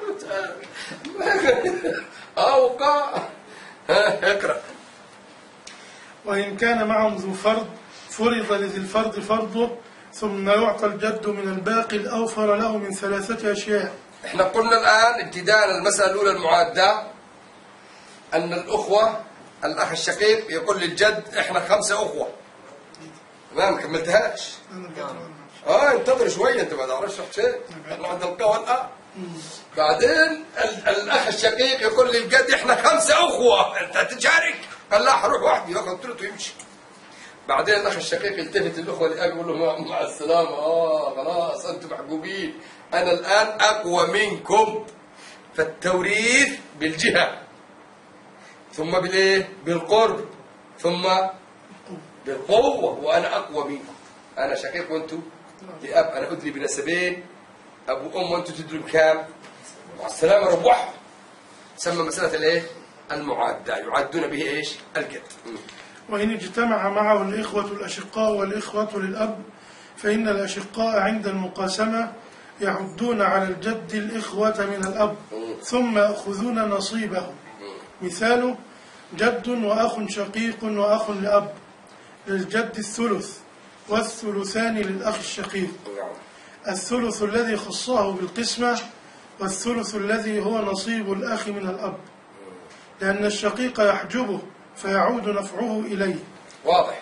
اقرا.
وإن كان معهم ذو فرض فرض لذي الفرض فرضه، ثم يعطى الجد من الباقي الأوفر له من 3 أشياء.
احنا قلنا الآن ابتداء المسألة الأولى المعادة أن الأخوة الأخ الشقيق يقول للجد احنا 5 أخوة. ما كملتهاش. انتظر شوية انت ما تعرفش شيء. احنا عند القوى الآن. بعدين الأخ الشقيق يقول للجد احنا 5 أخوة، انت تشارك؟ قال لا حروح وحدي، ياخذ ثلث ويمشي. بعدين الأخ الشقيق يلتفت الأخوة اللي يقول لهم مع السلامة، خلاص أنتم محجوبين، أنا الآن أقوى منكم. فالتوريث بالجهة، ثم بالإيه؟ بالقرب، ثم بالقوة. وأنا أقوى منكم، أنا شقيق وأنتم لأب، أنا أدري بنسبين أبو أم وأنتم تدروا بكام. مع السلامة روحوا. تسمى مسألة الإيه؟ المعادة، يعدون به إيش؟ الجد.
وإن اجتمع معه الإخوة الأشقاء والإخوة للأب، فإن الأشقاء عند المقاسمة يعدون على الجد الإخوة من الأب، ثم يأخذون نصيبهم. مثاله: جد وأخ شقيق وأخ لأب، للجد الثلث، والثلثان للأخ الشقيق. الثلث الذي خصه بالقسمة، والثلث الذي هو نصيب الأخ من الأب، لأن الشقيق يحجبه فيعود نفعه إليه.
واضح.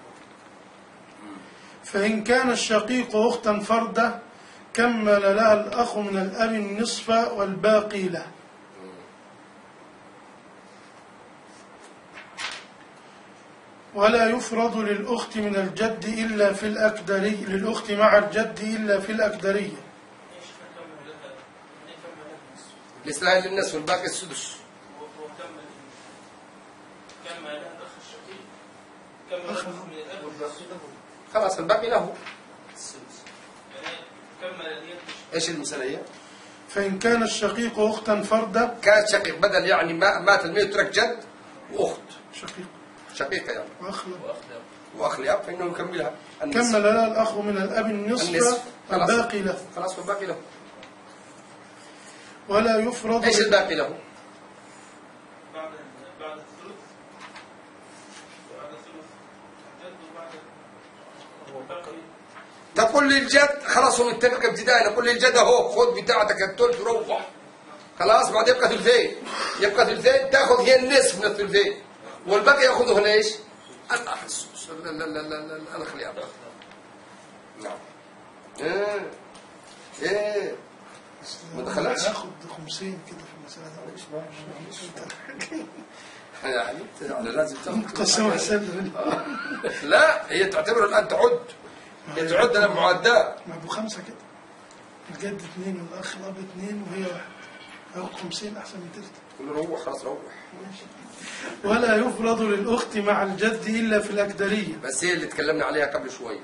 فإن كان الشقيق أختا فردة كمل لها الأخ من الأب النصف والباقي له. ولا يفرض للأخت من الجد إلا في الأكدرية، للأخت مع الجد إلا في الأكدرية.
الإسلام للنصف والباقي السدس. خلاص الباقي له. ايش المثالية؟
فإن كان الشقيق أختا فردة،
كان شقيق بدل يعني مات الميت ترك جد وأخت شقيقة يعني وأخ لأب، فإنه يكملها
كمل لها الأخ من الأب النصف والباقي له.
خلاص والباقي له.
ولا يفرض.
ايش الباقي له؟
بعد الثلث. بعد الثلث الجد وبعد
تقول للجد خلاص هو متفق ابتداء، نقول للجد اهو خذ بتاعتك الثلث وروح. خلاص بعد يبقى ثلثين، تاخذ هي النصف من الثلثين، والباقي ياخذه ليش؟ الاخ السدس. الاخ لأب. نعم. ايه ما دخلتش.
ياخذ 50 كده في المسألة
يعني لازم
تاخذ.
لا هي تعتبر الان تعد، هي تعد للمعدات.
ما ابو 5 كده، الجد 2 والاخ الاب 2 وهي 1، ياخذ 50 احسن من تلت.
قول له روح خلاص روح.
ولا يفرض للاخت مع الجد الا في الاكدريه،
بس هي اللي تكلمنا عليها قبل شويه،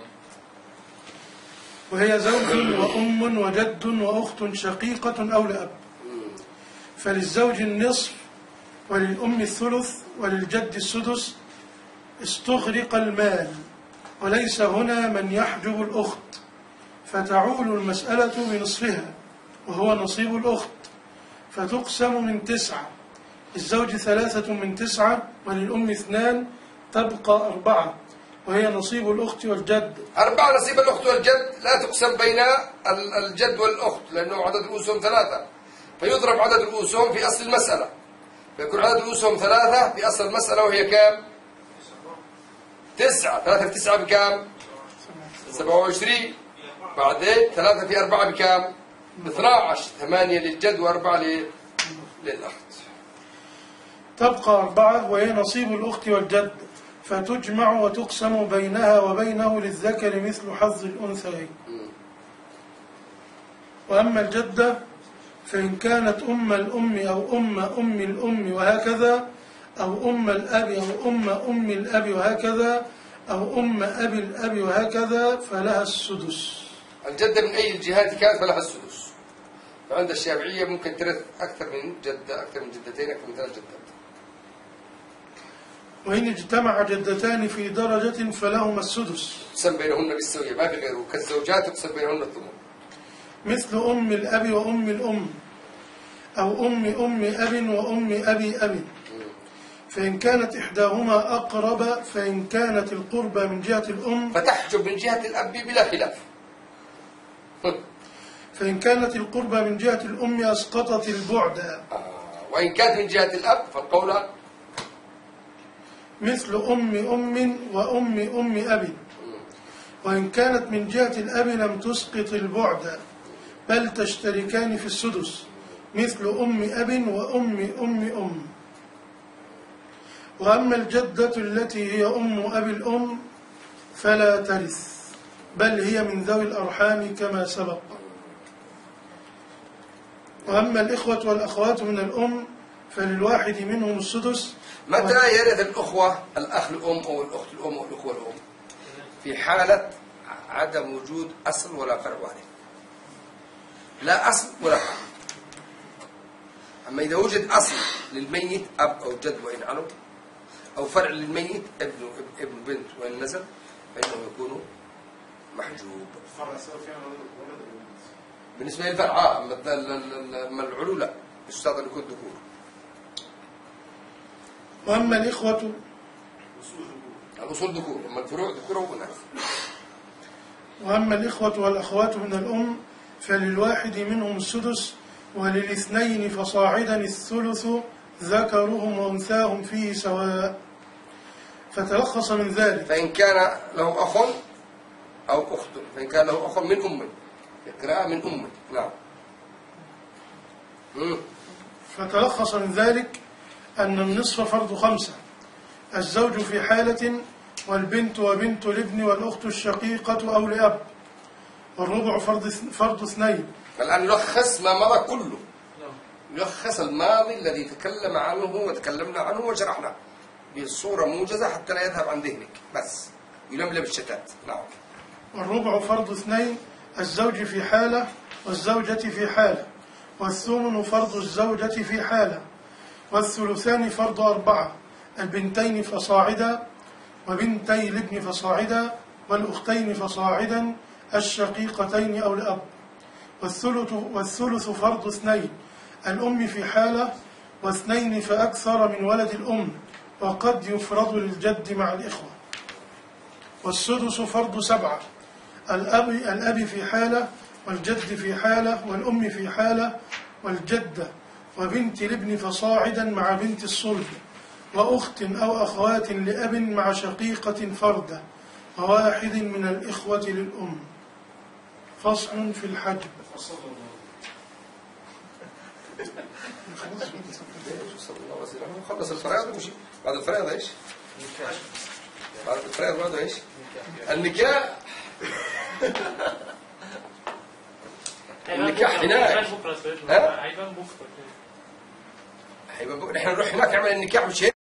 وهي زوج وأم وجد وأخت شقيقة أو لأب. فللزوج النصف، وللأم الثلث، وللجد السدس. استغرق المال، وليس هنا من يحجب الأخت، فتعول المسألة بنصفها وهو نصيب الأخت، فتقسم من 9، للزوج 3 من 9، وللأم 2، تبقى 4، وهي نصيب الأخت والجد.
4 نصيب الأخت والجد، لا تقسم بين الجد والأخت لأنه عدد رؤوسهم 3، فيضرب عدد رؤوسهم في أصل المسألة، فيكون عدد رؤوسهم 3 في أصل المسألة، وهي كام؟ 9. 3 في 9 بكام؟ 27. بعدين 3 في 4 بكام؟ 12. 8 للجد و4 للأخت.
تبقى 4، وهي نصيب الأخت والجد، فتجمع وتقسم بينها وبينه للذكر مثل حظ الأنثيين. وأما الجدة فإن كانت أم الأم أو أم الأم وهكذا، أو أم الأب أو أم الأب وهكذا، أو أم أبي الأب وهكذا، فلها السدس.
الجدة من أي الجهات كانت فلها السدس. عند الشافعية ممكن ترث أكثر من جدة، أكثر من جدتين، أكثر من 3 جدات.
وإن اجتمع جدتان في درجة فلهما السدس.
تقسم بينهن بالسوية، ما في غيره، كالزوجات تقسم بينهن الثمن.
مثل أم الأب وأم الأم، أو أم أب وأم أبي. فإن كانت إحداهما أقرب، فإن كانت القربى من جهة الأم
فتحجب من جهة الأب بلا خلاف.
فإن كانت القربى من جهة الأم أسقطت البعد.
وإن كانت من جهة الأب فالقول
مثل أم وأم أب. وإن كانت من جهة الأب لم تسقط البعد بل تشتركان في السدس، مثل أم أب وأم. وأما الجدة التي هي أم أبي الأم فلا ترث، بل هي من ذوي الأرحام كما سبق. وأما الإخوة والأخوات من الأم فللواحد منهم السدس.
متى يرث الأخوة الأخ الأم أو الأخت الأم أو الأخوة الأم؟ في حالة عدم وجود أصل ولا فرع وارث. لا أصل ولا فرع. أما إذا وجد أصل للميت أب أو جد وإن علم، أو فرع للميت ابن بنت وإن نزل، فإنه يكون محجوب.
الفرع سواء فيها ولد أو بنت.
بالنسبة للفرع أما العلو لا، يستطيع أن يكون ذكور.
وأما الإخوة
الأصول ذكور، أما الفروع ذكور وإناث.
وأما الإخوة والأخوات من الأم فللواحد منهم السدس، وللاثنين فصاعدا الثلث، ذكرهم وأنثاهم فيه سواء. فتلخص من ذلك
فإن كان له أخ أو أخت، فإن كان له أخ من أم، قراءة من أم. نعم.
فتلخص من ذلك أن النصف فرض 5، الزوج في حالة، والبنت وبنت الابن والأخت الشقيقة أو لأب، والربع فرض 2.
الآن نلخص ما مضى كله، نلخص الماضي الذي تكلم عنه وتكلمنا عنه وشرحناه بصورة موجزة حتى لا يذهب عن ذهنك بس يلملم الشتات. نعم.
والربع فرض 2، الزوج في حالة والزوجة في حالة، والثمن فرض الزوجة في حالة، والثلثان فرض 4، البنتين فصاعدا، وبنتي الابن فصاعدا، والأختين فصاعدا، الشقيقتين أو الأب. والثلث فرض 2، الأم في حالة، و2 فأكثر من ولد الأم، وقد يفرض للجد مع الإخوة. والسدس فرض 7، الأب في حالة، والجد في حالة، والأم في حالة، والجدة، وبنت الابن فصاعدا مع بنت الصلب، وأخت أو أخوات لأب مع شقيقة فردة، وواحد من الإخوة للأم. فصل في الحجب.
خلص الفرائض ومشي. بعد الفرائض ايش؟ بعد الفرائض بعد ايش؟ النكاح. النكاح هناك.
هيبان بكره.
نحن نروح هناك نعمل النكاح مش هيك.